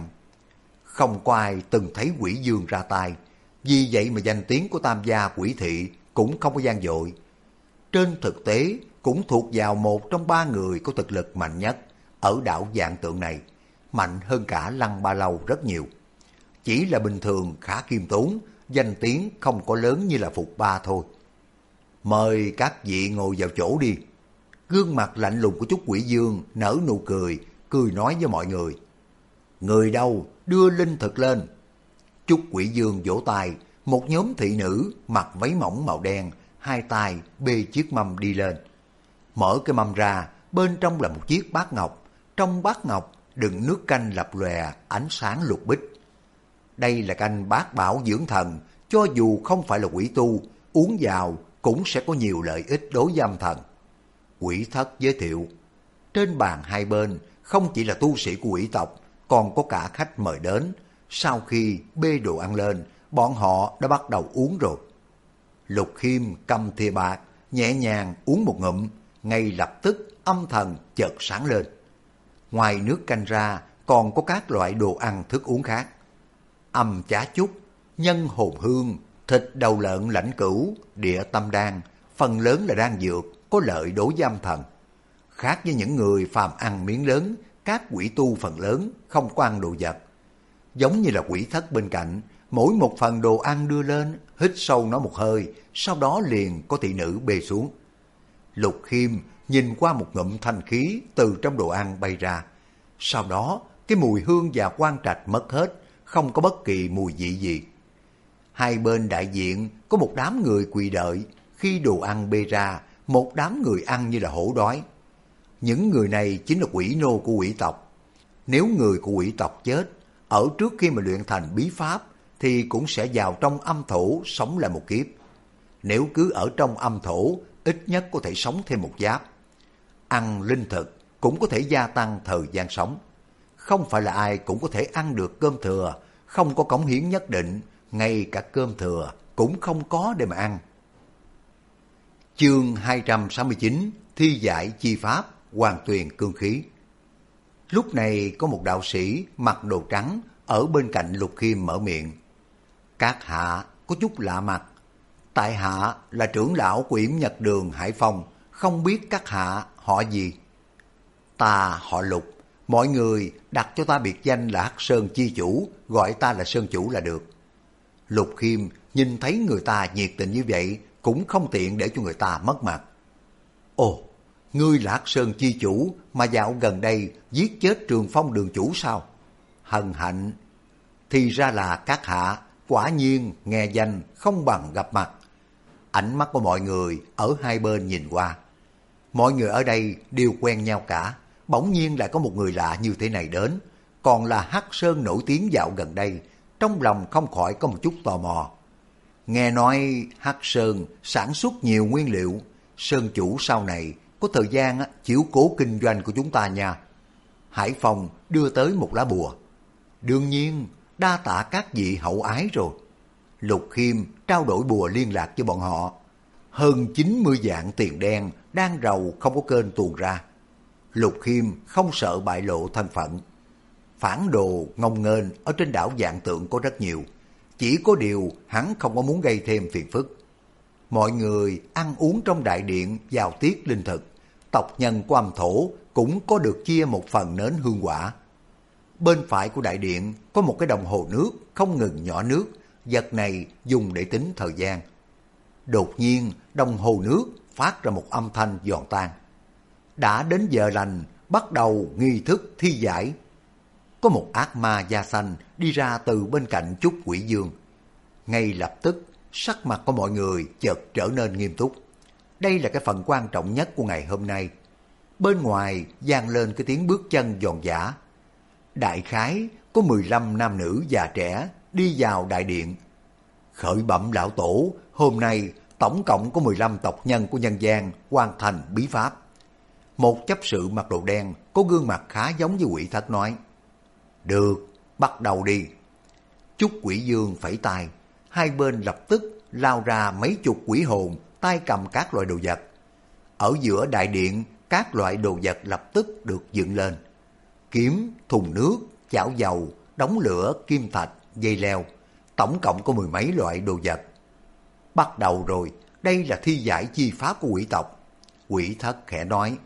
Không có ai từng thấy Quỷ Dương ra tay, vì vậy mà danh tiếng của Tam gia Quỷ Thị cũng không có gian dội. Trên thực tế cũng thuộc vào một trong 3 người có thực lực mạnh nhất ở đảo Vạn Tượng này, mạnh hơn cả Lăng Ba Lâu rất nhiều. Chỉ là bình thường khá khiêm tốn, danh tiếng không có lớn như là Phục Ba thôi. Mời các vị ngồi vào chỗ đi. Gương mặt lạnh lùng của Chúc Quỷ Dương nở nụ cười, cười nói với mọi người. Người đâu, đưa linh thực lên. Chúc Quỷ Dương vỗ tay, một nhóm thị nữ mặc váy mỏng màu đen, hai tay bê chiếc mâm đi lên. Mở cái mâm ra, bên trong là một chiếc bát ngọc. Trong bát ngọc đựng nước canh lập lòe ánh sáng lục bích. Đây là canh bát bảo dưỡng thần, cho dù không phải là quỷ tu, uống vào cũng sẽ có nhiều lợi ích đối với âm thần. Quỷ Thất giới thiệu, trên bàn hai bên không chỉ là tu sĩ của quỷ tộc, còn có cả khách mời đến. Sau khi bê đồ ăn lên, bọn họ đã bắt đầu uống rồi. Lục Khiêm cầm thìa bạc, nhẹ nhàng uống một ngụm, ngay lập tức âm thần chợt sáng lên. Ngoài nước canh ra, còn có các loại đồ ăn thức uống khác. Âm chá chúc, nhân hồn hương, thịt đầu lợn lãnh cửu, địa tâm đan, phần lớn là đan dược, có lợi đối với âm thần. Khác với những người phàm ăn miếng lớn, các quỷ tu phần lớn không có ăn đồ vật. Giống như là Quỷ Thất bên cạnh, mỗi một phần đồ ăn đưa lên, hít sâu nó một hơi, sau đó liền có thị nữ bê xuống. Lục Khiêm nhìn qua một ngụm thanh khí từ trong đồ ăn bay ra. Sau đó, cái mùi hương và quan trạch mất hết, không có bất kỳ mùi vị gì. Hai bên đại diện có một đám người quỳ đợi, khi đồ ăn bê ra, một đám người ăn như là hổ đói. Những người này chính là quỷ nô của quỷ tộc. Nếu người của quỷ tộc chết, ở trước khi mà luyện thành bí pháp, thì cũng sẽ vào trong âm thổ sống lại một kiếp. Nếu cứ ở trong âm thổ, ít nhất có thể sống thêm một giáp. Ăn linh thực cũng có thể gia tăng thời gian sống. Không phải là ai cũng có thể ăn được cơm thừa, không có cống hiến nhất định, ngay cả cơm thừa cũng không có để mà ăn. Chương 269 Thi giải chi pháp, hoàn tuyền cương khí. Lúc này có một đạo sĩ mặc đồ trắng ở bên cạnh Lục Khiêm mở miệng. Các hạ có chút lạ mặt. Tại hạ là trưởng lão của Yểm Nhật Đường Hải Phong, không biết các hạ họ gì. Ta họ Lục, mọi người đặt cho ta biệt danh là Hắc Sơn Chi Chủ, gọi ta là Sơn Chủ là được. Lục Khiêm nhìn thấy người ta nhiệt tình như vậy, cũng không tiện để cho người ta mất mặt. Ồ, ngươi là Hắc Sơn Chi Chủ mà dạo gần đây giết chết Trường Phong Đường Chủ sao? Hân hạnh. Thì ra là các hạ, quả nhiên nghe danh không bằng gặp mặt. Ánh mắt của mọi người ở hai bên nhìn qua. Mọi người ở đây đều quen nhau cả, bỗng nhiên lại có một người lạ như thế này đến, còn là Hắc Sơn nổi tiếng dạo gần đây, trong lòng không khỏi có một chút tò mò. Nghe nói Hắc Sơn sản xuất nhiều nguyên liệu, Sơn Chủ sau này có thời gian chiếu cố kinh doanh của chúng ta nha. Hải Phong đưa tới một lá bùa. Đương nhiên, đa tạ các vị hậu ái rồi. Lục Khiêm trao đổi bùa liên lạc với bọn họ. Hơn 90 vạn tiền đen đang rầu không có kênh tuồn ra. Lục Khiêm không sợ bại lộ thân phận. Phản đồ ngông nghênh ở trên đảo Vạn Tượng có rất nhiều. Chỉ có điều hắn không có muốn gây thêm phiền phức. Mọi người ăn uống trong đại điện vào tiết linh thực. Tộc nhân của âm thổ cũng có được chia một phần nến hương quả. Bên phải của đại điện có một cái đồng hồ nước không ngừng nhỏ nước, vật này dùng để tính thời gian. Đột nhiên đồng hồ nước phát ra một âm thanh giòn tan. Đã đến giờ lành, bắt đầu nghi thức thi giải. Có một ác ma da xanh đi ra từ bên cạnh Trúc Quỷ Dương. Ngay lập tức, sắc mặt của mọi người chợt trở nên nghiêm túc. Đây là cái phần quan trọng nhất của ngày hôm nay. Bên ngoài vang lên cái tiếng bước chân giòn giã. Đại khái có 15 nam nữ già trẻ đi vào đại điện. Khởi bẩm lão tổ, hôm nay tổng cộng có 15 tộc nhân của nhân gian hoàn thành bí pháp. Một chấp sự mặc đồ đen có gương mặt khá giống với Quỷ Thất nói. Được, bắt đầu đi. Trúc Quỷ Dương phẩy tay, hai bên lập tức lao ra mấy chục quỷ hồn tay cầm các loại đồ vật. Ở giữa đại điện, các loại đồ vật lập tức được dựng lên. Kiếm, thùng nước, chảo dầu, đống lửa, kim thạch, dây leo. Tổng cộng có 10 mấy loại đồ vật. Bắt đầu rồi, đây là thi giải chi pháp của quỷ tộc. Quỷ Thất khẽ nói.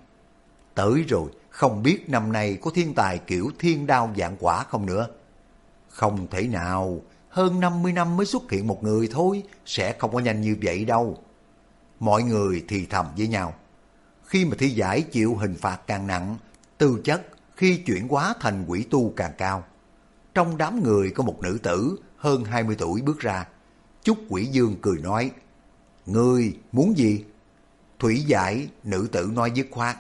Tới rồi, không biết năm nay có thiên tài kiểu thiên đao vạn quả không nữa? Không thể nào, hơn 50 năm mới xuất hiện một người thôi, sẽ không có nhanh như vậy đâu. Mọi người thì thầm với nhau. Khi mà thi giải chịu hình phạt càng nặng, tư chất khi chuyển hóa thành quỷ tu càng cao. Trong đám người có một nữ tử hơn 20 tuổi bước ra. Trúc Quỷ Dương cười nói. Ngươi muốn gì? Thủy giải, nữ tử nói dứt khoát.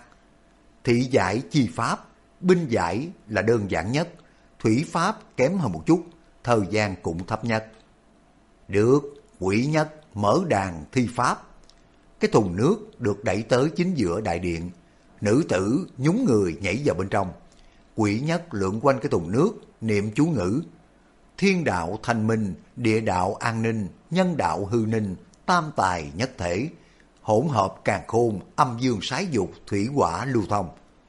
Thị giải chi pháp, binh giải là đơn giản nhất, thủy pháp kém hơn một chút, thời gian cũng thấp nhất. Được, Quỷ Nhất mở đàn thi pháp. Cái thùng nước được đẩy tới chính giữa đại điện. Nữ tử nhún người nhảy vào bên trong. Quỷ Nhất lượn quanh cái thùng nước, niệm chú ngữ. Thiên đạo thanh minh, địa đạo an ninh, nhân đạo hư ninh, tam tài nhất thể. Hỗn hợp càn khôn, âm dương sái dục, thủy hỏa lưu thông.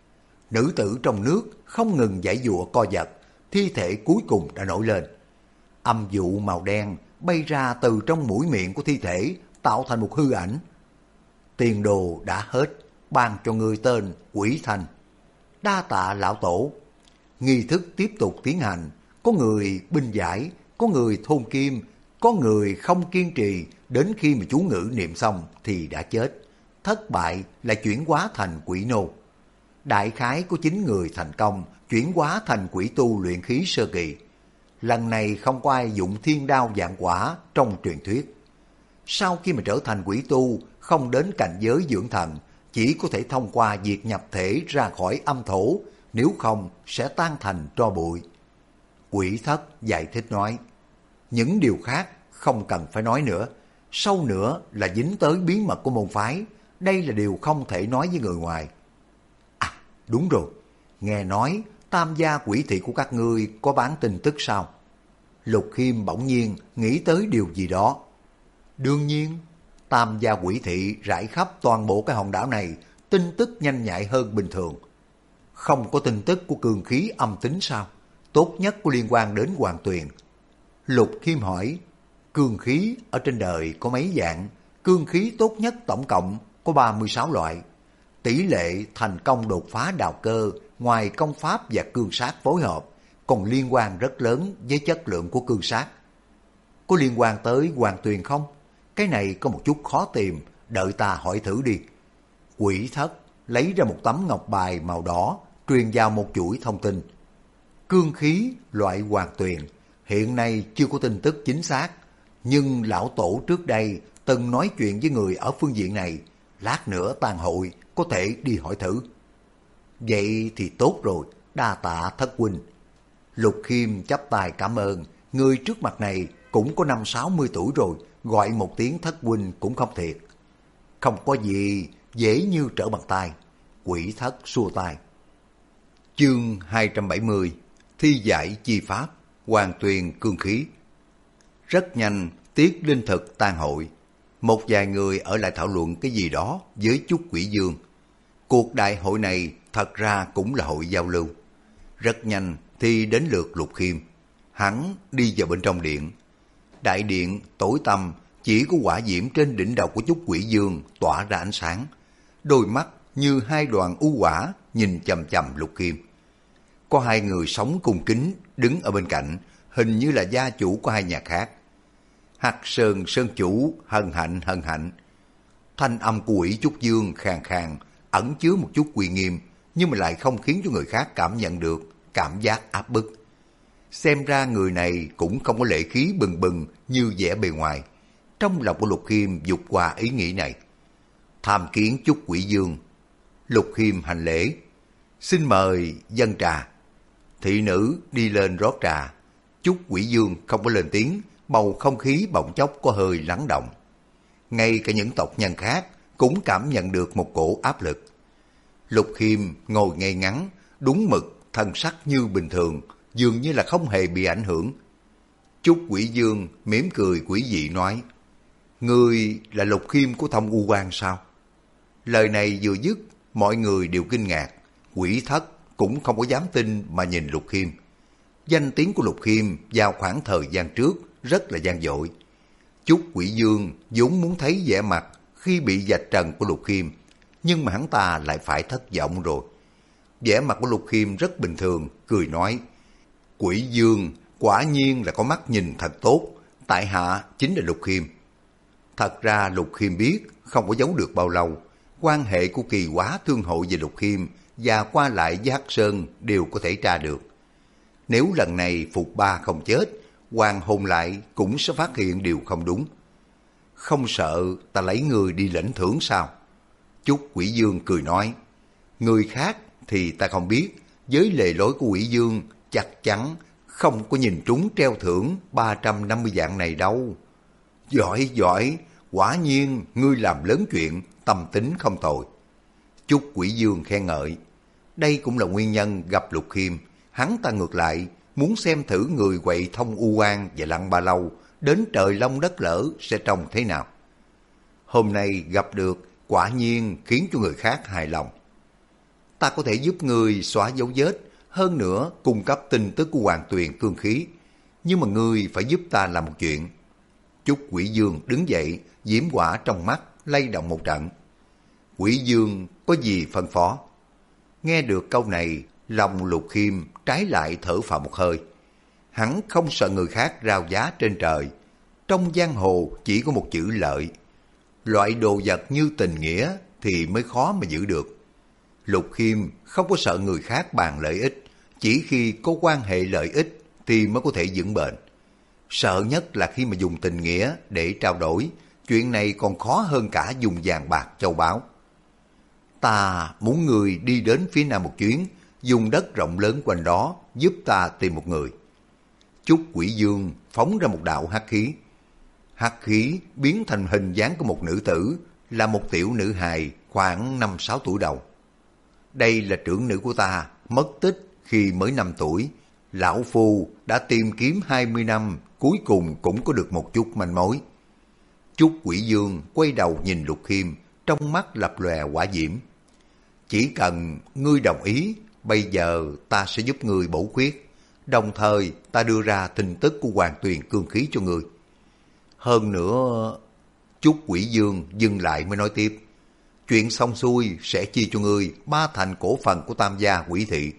Nữ tử trong nước không ngừng giãy giụa co giật, thi thể cuối cùng đã nổi lên. Âm vụ màu đen bay ra từ trong mũi miệng của thi thể, tạo thành một hư ảnh. Tiền đồ đã hết, ban cho ngươi tên Quỷ Thành. Đa tạ lão tổ. Nghi thức tiếp tục tiến hành, có người binh giải, có người thôn kim, có người không kiên trì, đến khi mà chú ngữ niệm xong thì đã chết. thất bại là chuyển hóa thành quỷ nô. Đại khái có 9 người thành công chuyển hóa thành quỷ tu luyện khí sơ kỳ. Lần này không có ai dụng thiên đao vạn quả trong truyền thuyết. Sau khi mà trở thành quỷ tu, không đến cảnh giới dưỡng thần, chỉ có thể thông qua việc nhập thể ra khỏi âm thổ, nếu không sẽ tan thành tro bụi. Quỷ thất giải thích nói, những điều khác không cần phải nói nữa, sâu nữa là dính tới bí mật của môn phái, đây là điều không thể nói với người ngoài. À, đúng rồi, nghe nói tam gia quỷ thị của các ngươi có bán tin tức sao? Lục Khiêm bỗng nhiên nghĩ tới điều gì đó. Đương nhiên, tam gia quỷ thị rải khắp toàn bộ cái hòn đảo này, tin tức nhanh nhạy hơn bình thường. Không có tin tức của cường khí âm tính sao? Tốt nhất có liên quan đến Hoàng Tuyền. Lục Khiêm hỏi, cương khí ở trên đời có mấy dạng? Cương khí tốt nhất tổng cộng có 36 loại. Tỷ lệ thành công đột phá đạo cơ ngoài công pháp và cương sát phối hợp còn liên quan rất lớn với chất lượng của cương sát. Có liên quan tới Hoàng Tuyền không? Cái này có một chút khó tìm, đợi ta hỏi thử đi. Quỷ thất lấy ra một tấm ngọc bài màu đỏ, truyền vào một chuỗi thông tin. Cương khí loại Hoàng Tuyền, hiện nay chưa có tin tức chính xác, nhưng lão tổ trước đây từng nói chuyện với người ở phương diện này, lát nữa tàn hội có thể đi hỏi thử. Vậy thì tốt rồi, đa tạ thất huynh. Lục Khiêm chắp tay cảm ơn, người trước mặt này cũng có 50-60 tuổi rồi, gọi một tiếng thất huynh cũng không thiệt. Không có gì, dễ như trở bàn tay. Quỷ thất xua tay. Chương 270, thi giải chi pháp, Hoàng Tuyền cương khí. Rất nhanh, tiết linh thực tan hội. Một vài người ở lại thảo luận cái gì đó với chút quỷ dương. Cuộc đại hội này thật ra cũng là hội giao lưu. Rất nhanh thì đến lượt Lục Khiêm. Hắn đi vào bên trong điện. Đại điện tối tăm, chỉ có hỏa diễm trên đỉnh đầu của chút quỷ dương tỏa ra ánh sáng. Đôi mắt như hai đoàn u hỏa nhìn chằm chằm Lục Khiêm. Có hai người sống cùng kính đứng ở bên cạnh, hình như là gia chủ của hai nhà khác. Hắc Sơn Sơn chủ hân hạnh. Thanh âm của quỷ trúc dương khàn khàn, ẩn chứa một chút uy nghiêm, nhưng mà lại không khiến cho người khác cảm nhận được cảm giác áp bức. Xem ra người này cũng không có lệ khí bừng bừng như vẻ bề ngoài. Trong lòng của Lục Khiêm dục qua ý nghĩ này. Tham kiến chút quỷ dương. Lục Khiêm hành lễ. Xin mời dâng trà. Thị nữ đi lên rót trà. Chút quỷ dương không có lên tiếng, bầu không khí bỗng chốc có hơi lắng động. Ngay cả những tộc nhân khác cũng cảm nhận được một cổ áp lực. Lục Khiêm ngồi ngay ngắn, đúng mực, thân sắc như bình thường, dường như là không hề bị ảnh hưởng. Chút quỷ dương mỉm cười quỷ dị nói, ngươi là Lục Khiêm của Thông U Quan sao? Lời này vừa dứt, mọi người đều kinh ngạc, quỷ thất cũng không có dám tin mà nhìn Lục Khiêm. Danh tiếng của Lục Khiêm vào khoảng thời gian trước rất là vang dội. Chút quỷ dương vốn muốn thấy vẻ mặt khi bị vạch trần của Lục Khiêm, nhưng mà hắn ta lại phải thất vọng rồi. Vẻ mặt của Lục Khiêm rất bình thường, cười nói, quỷ dương quả nhiên là có mắt nhìn thật tốt, tại hạ chính là Lục Khiêm. Thật ra Lục Khiêm biết không có giấu được bao lâu, quan hệ của Kỳ Hóa Thương hội về Lục Khiêm và qua lại với Hắc Sơn đều có thể tra được. Nếu lần này Phục Ba không chết, Hoàng hồn lại cũng sẽ phát hiện điều không đúng. Không sợ ta lấy người đi lãnh thưởng sao? Chút quỷ dương cười nói, người khác thì ta không biết, với lề lối của quỷ dương chắc chắn không có nhìn trúng treo thưởng 350 vạn này đâu. Giỏi, quả nhiên ngươi làm lớn chuyện, tâm tính không tồi. Chút quỷ dương khen ngợi. Đây cũng là nguyên nhân gặp Lục Khiêm, hắn ta ngược lại muốn xem thử người quậy Thông U Quan và Lăng Ba Lâu đến trời long đất lở sẽ trông thế nào. Hôm nay gặp được quả nhiên khiến cho người khác hài lòng. Ta có thể giúp ngươi xóa dấu vết, hơn nữa cung cấp tin tức của Hoàng Tuyền cương khí, nhưng mà ngươi phải giúp ta làm một chuyện. Chút quỷ dương đứng dậy, diễm hỏa trong mắt lay động một trận. Quỷ dương có gì phân phó? Nghe được câu này, lòng Lục Khiêm trái lại thở phào một hơi. Hắn không sợ người khác rao giá trên trời. Trong giang hồ chỉ có một chữ lợi. Loại đồ vật như tình nghĩa thì mới khó mà giữ được. Lục Khiêm không có sợ người khác bàn lợi ích, chỉ khi có quan hệ lợi ích thì mới có thể vững bền. Sợ nhất là khi mà dùng tình nghĩa để trao đổi, chuyện này còn khó hơn cả dùng vàng bạc châu báu. Ta muốn người đi đến phía nam một chuyến, dùng đất rộng lớn quanh đó giúp ta tìm một người. Chúc Quỷ Dương phóng ra một đạo hắc khí. Hắc khí biến thành hình dáng của một nữ tử, là một tiểu nữ hài khoảng 5-6 tuổi đầu. Đây là trưởng nữ của ta, mất tích khi mới 5 tuổi. Lão Phu đã tìm kiếm 20 năm, cuối cùng cũng có được một chút manh mối. Chúc Quỷ Dương quay đầu nhìn Lục Khiêm, trong mắt lập lòe hỏa diễm. Chỉ cần ngươi đồng ý, bây giờ ta sẽ giúp ngươi bổ khuyết, đồng thời ta đưa ra tin tức của Hoàng Tuyền cương khí cho ngươi. Hơn nữa, Chúc Quỷ Dương dừng lại mới nói tiếp, chuyện xong xuôi sẽ chia cho ngươi 3 thành cổ phần của Tam gia Quỷ thị.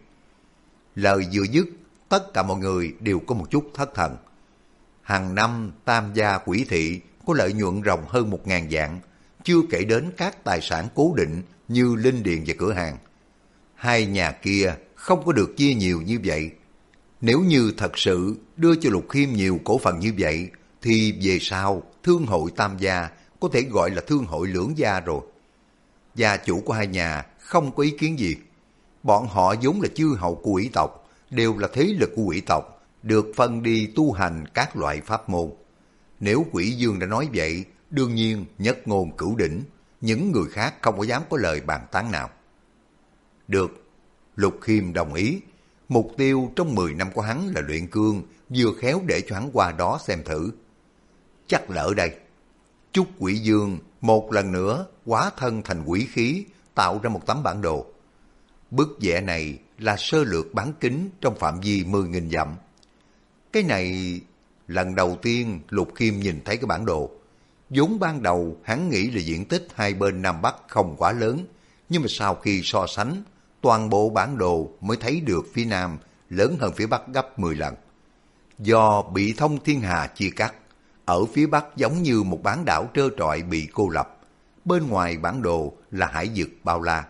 Lời vừa dứt, tất cả mọi người đều có một chút thất thần. Hàng năm Tam gia Quỷ thị có lợi nhuận ròng hơn 1.000 vạn, chưa kể đến các tài sản cố định như linh điền và cửa hàng. Hai nhà kia không có được chia nhiều như vậy. Nếu như thật sự đưa cho Lục Khiêm nhiều cổ phần như vậy, thì về sau thương hội Tam gia có thể gọi là thương hội Lưỡng gia rồi. Gia chủ của hai nhà không có ý kiến gì. Bọn họ vốn là chư hầu của quỷ tộc, đều là thế lực của quỷ tộc, được phân đi tu hành các loại pháp môn. Nếu Quỷ Dương đã nói vậy, đương nhiên nhất ngôn cửu đỉnh, những người khác không có dám có lời bàn tán nào. Được, Lục Khiêm đồng ý. Mục tiêu trong 10 năm của hắn là luyện cương, vừa khéo để cho hắn qua đó xem thử. Chắc lỡ đây. Chúc Quỷ Dương một lần nữa hóa thân thành quỷ khí, tạo ra một tấm bản đồ. Bức vẽ này là sơ lược bán kính trong phạm vi 10.000 dặm. Cái này lần đầu tiên Lục Khiêm nhìn thấy cái bản đồ. Vốn ban đầu hắn nghĩ là diện tích hai bên Nam Bắc không quá lớn, nhưng mà sau khi so sánh, toàn bộ bản đồ mới thấy được phía Nam lớn hơn phía Bắc gấp 10 lần. Do bị thông thiên hà chia cắt, ở phía Bắc giống như một bán đảo trơ trọi bị cô lập, bên ngoài bản đồ là hải vực bao la.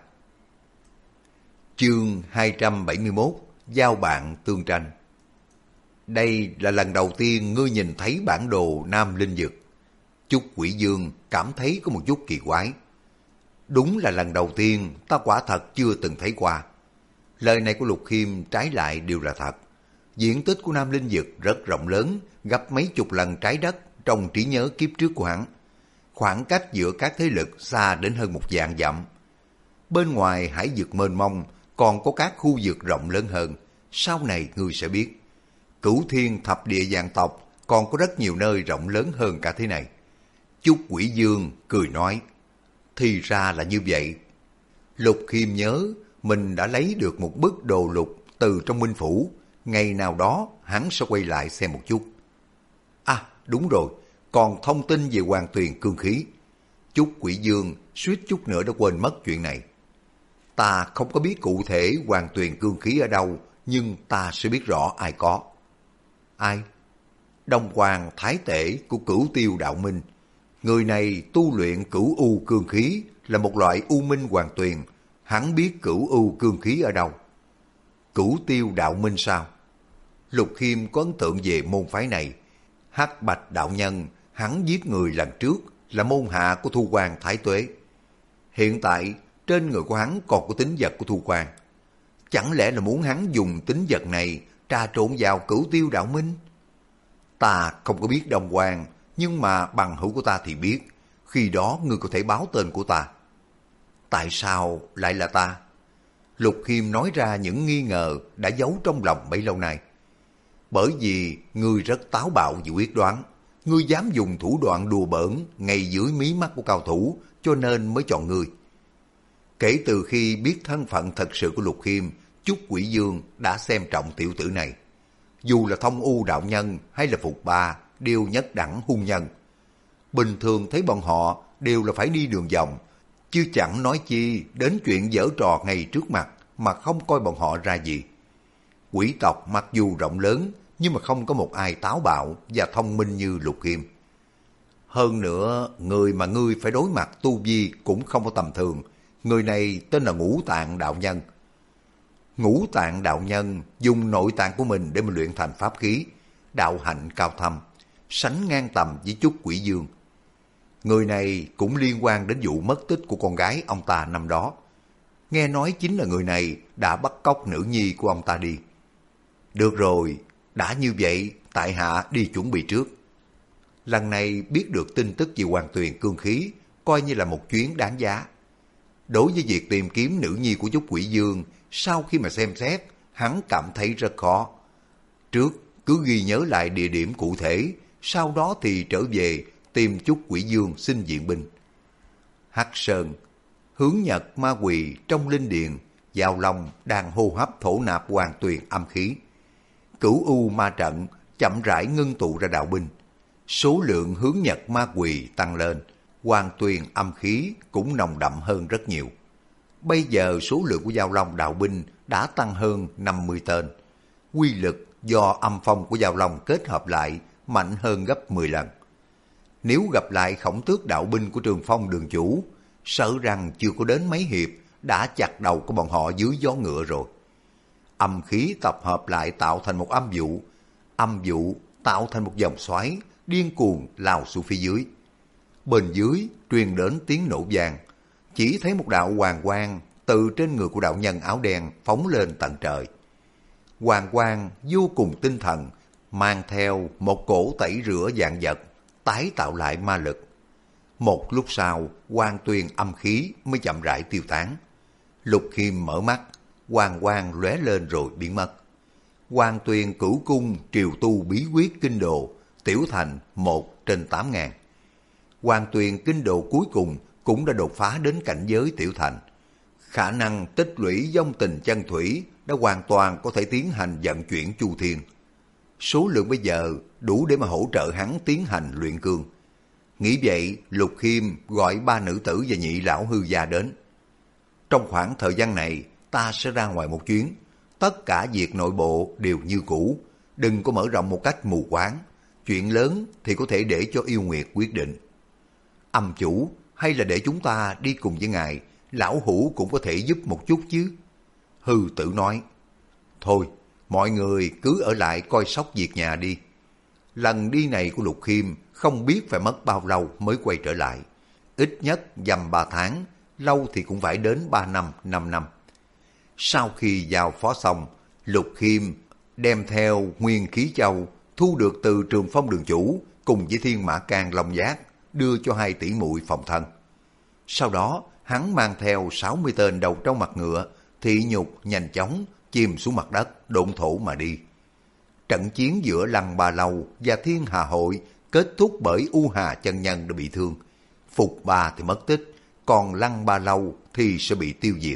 Chương 271: Giao bạn tương tranh. Đây là lần đầu tiên ngươi nhìn thấy bản đồ Nam Linh Vực. Chúc Quỷ Dương cảm thấy có một chút kỳ quái. Đúng là lần đầu tiên, ta quả thật chưa từng thấy qua. Lời này của Lục Khiêm trái lại đều là thật. Diện tích của Nam Linh Vực rất rộng lớn, gấp mấy chục lần trái đất trong trí nhớ kiếp trước của hắn. Khoảng cách giữa các thế lực xa đến hơn 1.000 dặm. Bên ngoài hải vực mênh mông còn có các khu vực rộng lớn hơn. Sau này ngươi sẽ biết, Cửu Thiên Thập Địa Vạn Tộc còn có rất nhiều nơi rộng lớn hơn cả thế này. Chúc Quỷ Dương cười nói, thì ra là như vậy. Lục Khiêm nhớ mình đã lấy được một bức đồ lục từ trong Minh Phủ. Ngày nào đó hắn sẽ quay lại xem một chút. À đúng rồi, còn thông tin về Hoàng Tuyền cương khí. Chúc Quỷ Dương suýt chút nữa đã quên mất chuyện này. Ta không có biết cụ thể Hoàng Tuyền cương khí ở đâu, nhưng ta sẽ biết rõ ai có. Ai? Đông Hoàng Thái Tể của Cửu Tiêu Đạo Minh. Người này tu luyện cửu u cương khí, là một loại u minh hoàng tuyền. Hắn biết cửu u cương khí ở đâu. Cửu Tiêu Đạo Minh sao? Lục Khiêm có ấn tượng về môn phái này. Hắc Bạch đạo nhân, hắn giết người lần trước là môn hạ của Thu Quan Thái Tuế. Hiện tại trên người của hắn còn có tính vật của Thu Quan. Chẳng lẽ là muốn hắn dùng tính vật này trà trộn vào Cửu Tiêu Đạo Minh? Ta không có biết Đông Hoàng, nhưng mà bằng hữu của ta thì biết. Khi đó ngươi có thể báo tên của ta. Tại sao lại là ta? Lục Khiêm nói ra những nghi ngờ đã giấu trong lòng bấy lâu nay. Bởi vì ngươi rất táo bạo và quyết đoán. Ngươi dám dùng thủ đoạn đùa bỡn ngay dưới mí mắt của cao thủ, cho nên mới chọn ngươi. Kể từ khi biết thân phận thật sự của Lục Khiêm, Chúc Quỷ Dương đã xem trọng tiểu tử này. Dù là Thông U đạo nhân hay là Phục Ba đều nhất đẳng hung nhân. Bình thường thấy bọn họ đều là phải đi đường vòng, chứ chẳng nói chi đến chuyện giở trò ngay trước mặt mà không coi bọn họ ra gì. Quỷ tộc mặc dù rộng lớn, nhưng mà không có một ai táo bạo và thông minh như Lục Khiêm. Hơn nữa, người mà ngươi phải đối mặt tu vi cũng không có tầm thường. Người này tên là Ngũ Tạng Đạo Nhân. Ngũ Tạng Đạo Nhân dùng nội tạng của mình để mà luyện thành pháp khí, đạo hạnh cao thâm, sánh ngang tầm với Chúc Quỷ Dương. Người này cũng liên quan đến vụ mất tích của con gái ông ta năm đó. Nghe nói chính là người này đã bắt cóc nữ nhi của ông ta đi. Được rồi, đã như vậy, tại hạ đi chuẩn bị trước. Lần này biết được tin tức về Hoàng Tuyền cương khí, coi như là một chuyến đáng giá. Đối với việc tìm kiếm nữ nhi của Chúc Quỷ Dương, sau khi mà xem xét, hắn cảm thấy rất khó. Trước, cứ ghi nhớ lại địa điểm cụ thể, sau đó thì trở về tìm Chúc Quỷ Dương xin viện binh. Hắc Sơn, hướng Nhật Ma Quỳ trong linh điền, Giao Long đang hô hấp thổ nạp Hoàng Tuyền âm khí. Cửu U Ma Trận chậm rãi ngưng tụ ra đạo binh. Số lượng hướng Nhật Ma Quỳ tăng lên, Hoàng Tuyền âm khí cũng nồng đậm hơn rất nhiều. Bây giờ số lượng của Giao Long đạo binh đã tăng hơn 50 tên. Quy lực do âm phong của Giao Long kết hợp lại mạnh hơn gấp 10 lần. Nếu gặp lại Khổng Tước đạo binh của Trường Phong đường chủ, sợ rằng chưa có đến mấy hiệp đã chặt đầu của bọn họ dưới gió ngựa rồi. Âm khí tập hợp lại tạo thành một âm vụ tạo thành một dòng xoáy điên cuồng lao xuống phía dưới. Bên dưới truyền đến tiếng nổ vang, chỉ thấy một đạo hoàng quang từ trên người của đạo nhân áo đen phóng lên tận trời. Hoàng quang vô cùng tinh thần, mang theo một cổ tẩy rửa vạn vật, tái tạo lại ma lực. Một lúc sau, Hoàng Tuyền âm khí mới chậm rãi tiêu tán. Lục Khiêm mở mắt, hoàng quang lóe lên rồi biến mất. Hoàng Tuyền cửu cung triều tu bí quyết kinh đồ, tiểu thành 1/8000. Hoàng Tuyền kinh đồ cuối cùng cũng đã đột phá đến cảnh giới tiểu thành. Khả năng tích lũy vong tình chân thủy đã hoàn toàn có thể tiến hành vận chuyển chu thiên. Số lượng bây giờ đủ để mà hỗ trợ hắn tiến hành luyện cương. Nghĩ vậy, Lục Khiêm gọi 3 nữ tử và nhị lão hư gia đến. Trong khoảng thời gian này, ta sẽ ra ngoài một chuyến. Tất cả việc nội bộ đều như cũ. Đừng có mở rộng một cách mù quáng. Chuyện lớn thì có thể để cho Yêu Nguyệt quyết định. Âm chủ, hay là để chúng ta đi cùng với ngài, lão hủ cũng có thể giúp một chút chứ. Hư tử nói, thôi, mọi người cứ ở lại coi sóc việc nhà đi. Lần đi này của Lục Khiêm không biết phải mất bao lâu mới quay trở lại. Ít nhất dăm 3 tháng, lâu thì cũng phải đến 3 năm, 5 năm. Sau khi giao phó xong, Lục Khiêm đem theo Nguyên Khí Châu thu được từ Trường Phong đường chủ cùng với Thiên Mã Can Long Giác đưa cho 2 tỷ muội phòng thân. Sau đó, hắn mang theo 60 tên đầu trong mặt ngựa, thị nhục nhanh chóng chìm xuống mặt đất, độn thổ mà đi. Trận chiến giữa Lăng Ba Lâu và Thiên Hà Hội kết thúc bởi U Hà chân nhân đã bị thương. Phục Ba thì mất tích, còn Lăng Ba Lâu thì sẽ bị tiêu diệt.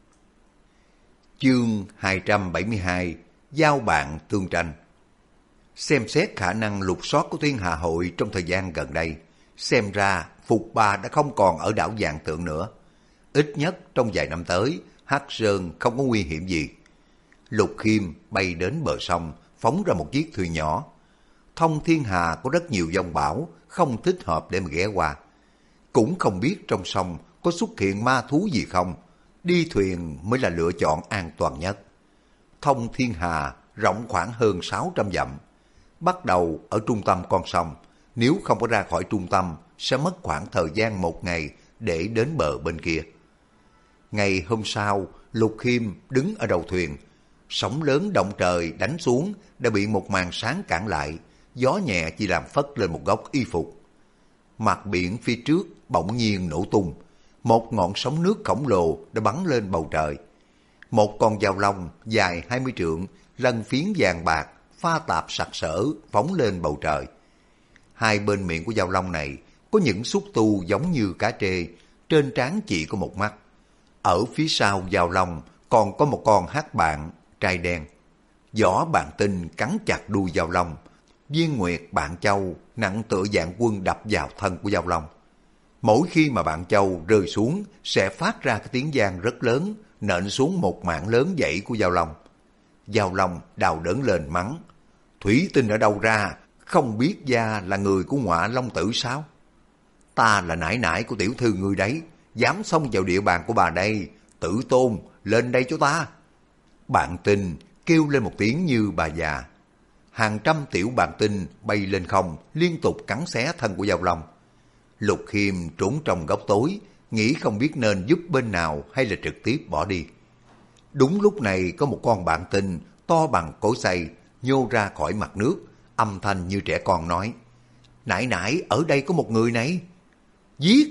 Chương 272 Giao bạn tương tranh. Xem xét khả năng lục soát của Thiên Hà Hội trong thời gian gần đây, xem ra Phục Ba đã không còn ở đảo Vạn Tượng nữa. Ít nhất trong vài năm tới, Hắc Sơn không có nguy hiểm gì. Lục Khiêm bay đến bờ sông, phóng ra một chiếc thuyền nhỏ. Thông Thiên Hà có rất nhiều dòng bão, không thích hợp để mà ghé qua. Cũng không biết trong sông có xuất hiện ma thú gì không, đi thuyền mới là lựa chọn an toàn nhất. Thông Thiên Hà rộng khoảng hơn 600 dặm. Bắt đầu ở trung tâm con sông, nếu không có ra khỏi trung tâm sẽ mất khoảng thời gian 1 ngày để đến bờ bên kia. Ngày hôm sau, Lục Khiêm đứng ở đầu thuyền. Sóng lớn động trời đánh xuống đã bị một màn sáng cản lại, gió nhẹ chỉ làm phất lên một góc y phục. Mặt biển phía trước bỗng nhiên nổ tung, một ngọn sóng nước khổng lồ đã bắn lên bầu trời. Một con Giao Long dài 20 trượng, lân phiến vàng bạc, pha tạp sặc sỡ phóng lên bầu trời. Hai bên miệng của Giao Long này có những xúc tu giống như cá trê, trên trán chỉ có một mắt. Ở phía sau Giao Long còn có một con hắc bạn trai đen. Vỏ bạn tinh cắn chặt đuôi Giao Long, viên nguyệt bạn châu nặng tựa vạn quân đập vào thân của Giao Long. Mỗi khi mà bạn châu rơi xuống sẽ phát ra cái tiếng vang rất lớn, nện xuống một mảng lớn dãy của Giao Long. Giao Long đau đớn lên mắng, thủy tinh ở đâu ra, không biết gia là người của Ngọa Long Tử sao? Ta là nải nải của tiểu thư ngươi đấy, dám xông vào địa bàn của bà đây, Tử Tôn, lên đây cho ta. Bạn tinh kêu lên một tiếng như bà già. Hàng trăm tiểu bạn tinh bay lên không, liên tục cắn xé thân của Giao Long. Lục Khiêm trốn trong góc tối, nghĩ không biết nên giúp bên nào hay là trực tiếp bỏ đi. Đúng lúc này có một con bạn tinh to bằng cối xay nhô ra khỏi mặt nước, âm thanh như trẻ con nói: nãy nãy ở đây có một người này. Giết!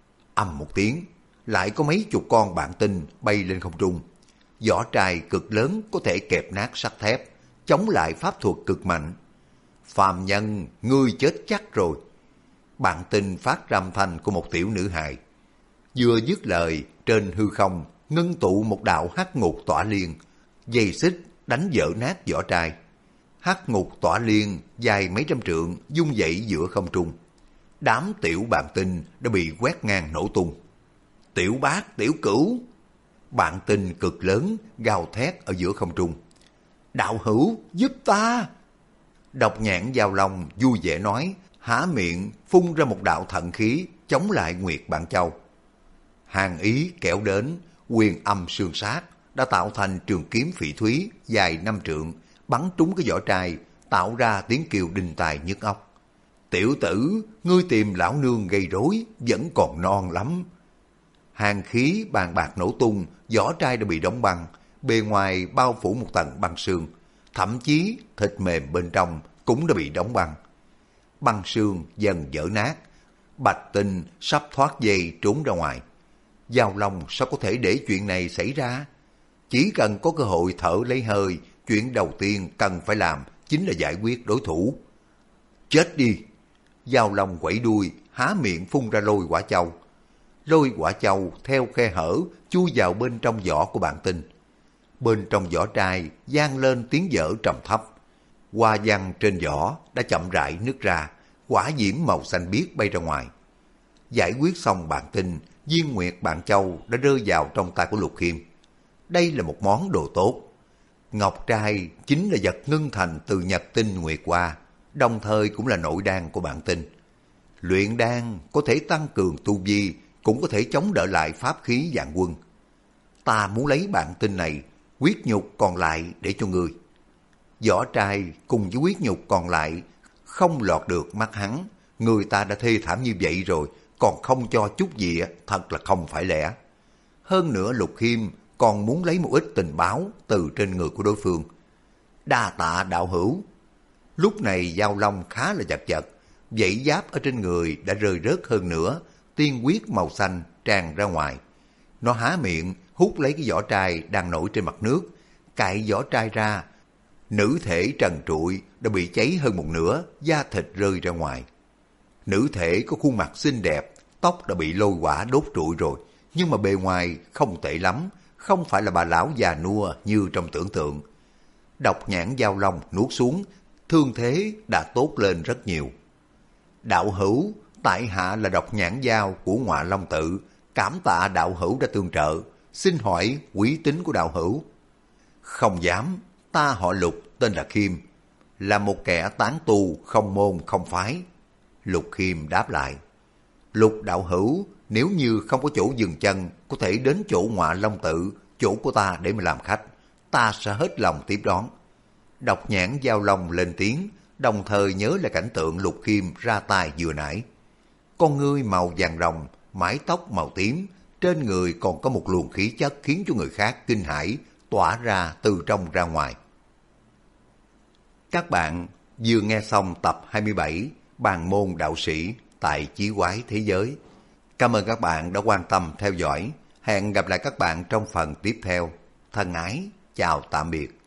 Ầm một tiếng, lại có mấy chục con bạn tinh bay lên không trung. Vỏ trai cực lớn có thể kẹp nát sắt thép, chống lại pháp thuật cực mạnh. Phàm nhân, ngươi chết chắc rồi. Bạn tinh phát ra âm thanh của một tiểu nữ hài. Vừa dứt lời, trên hư không ngưng tụ một đạo hắc ngục tỏa liên, dây xích đánh vỡ nát vỏ trai. Hắc ngục tỏa liên dài mấy trăm trượng dung dậy giữa không trung. Đám tiểu bạn tinh đã bị quét ngang nổ tung. Tiểu bác, tiểu cửu! Bạn tinh cực lớn gào thét ở giữa không trung. Đạo hữu, giúp ta! Độc Nhãn Giao Long vui vẻ nói, há miệng phun ra một đạo thận khí chống lại Nguyệt Bản Châu. Hàng ý kéo đến, quyền âm sương sát đã tạo thành trường kiếm phỉ thúy dài 5 trượng, bắn trúng cái vỏ trai, tạo ra tiếng kêu đinh tai nhức óc. Tiểu tử, ngươi tìm lão nương gây rối, vẫn còn non lắm. Hàng khí bàn bạc nổ tung, vỏ trai đã bị đóng băng, bề ngoài bao phủ một tầng băng sương, thậm chí thịt mềm bên trong cũng đã bị đóng băng. Băng sương dần vỡ nát, Bạch Tinh sắp thoát dây trốn ra ngoài. Giao Long sao có thể để chuyện này xảy ra? Chỉ cần có cơ hội thở lấy hơi, chuyện đầu tiên cần phải làm chính là giải quyết đối thủ. Chết đi! Giao Long quẩy đuôi, há miệng phun ra lôi quả châu. Lôi quả châu theo khe hở chui vào bên trong vỏ của bạn tinh. Bên trong vỏ trai vang lên tiếng dở trầm thấp. Hoa văn trên vỏ đã chậm rãi nứt ra, quả diễm màu xanh biếc bay ra ngoài. Giải quyết xong bạn tinh, viên nguyệt bạn châu đã rơi vào trong tay của Lục Khiêm. Đây là một món đồ tốt. Ngọc trai chính là vật ngưng thành từ nhật tinh nguyệt hoa, đồng thời cũng là nội đan của bạn tinh. Luyện đan có thể tăng cường tu vi, cũng có thể chống đỡ lại pháp khí vạn quân. Ta muốn lấy bạn tinh này, huyết nhục còn lại để cho ngươi. Vỏ trai cùng với huyết nhục còn lại không lọt được mắt hắn. Người ta đã thê thảm như vậy rồi, còn không cho chút gì, thật là không phải lẽ. Hơn nữa Lục Khiêm còn muốn lấy một ít tình báo từ trên người của đối phương. Đa tạ đạo hữu. Lúc này Giao Long khá là chật vật, vảy giáp ở trên người đã rơi rớt hơn nữa, tiên huyết màu xanh tràn ra ngoài. Nó há miệng hút lấy cái vỏ trai đang nổi trên mặt nước, cạy vỏ trai ra. Nữ thể trần trụi đã bị cháy hơn một nửa, da thịt rơi ra ngoài. Nữ thể có khuôn mặt xinh đẹp, tóc đã bị lôi hỏa đốt trụi rồi, nhưng mà bề ngoài không tệ lắm, không phải là bà lão già nua như trong tưởng tượng. Độc Nhãn Giao Long nuốt xuống, thương thế đã tốt lên rất nhiều. Đạo hữu, tại hạ là Độc Nhãn Giao của Ngọa Long Tự, cảm tạ đạo hữu đã tương trợ, xin hỏi quý tính của đạo hữu. Không dám, ta họ Lục, tên là Khiêm, là một kẻ tán tu không môn không phái. Lục Khiêm đáp lại. Lục đạo hữu, nếu như không có chỗ dừng chân, có thể đến chỗ Ngọa Long Tự, chỗ của ta để mà làm khách, ta sẽ hết lòng tiếp đón. Độc Nhãn Giao Long lên tiếng, đồng thời nhớ lại cảnh tượng Lục Khiêm ra tay vừa nãy. Con ngươi màu vàng rồng, mái tóc màu tím, trên người còn có một luồng khí chất khiến cho người khác kinh hãi, tỏa ra từ trong ra ngoài. Các bạn vừa nghe xong tập 27 Bàn môn đạo sĩ tại Chí Quái Thế Giới. Cảm ơn các bạn đã quan tâm theo dõi. Hẹn gặp lại các bạn trong phần tiếp theo. Thân ái, chào tạm biệt.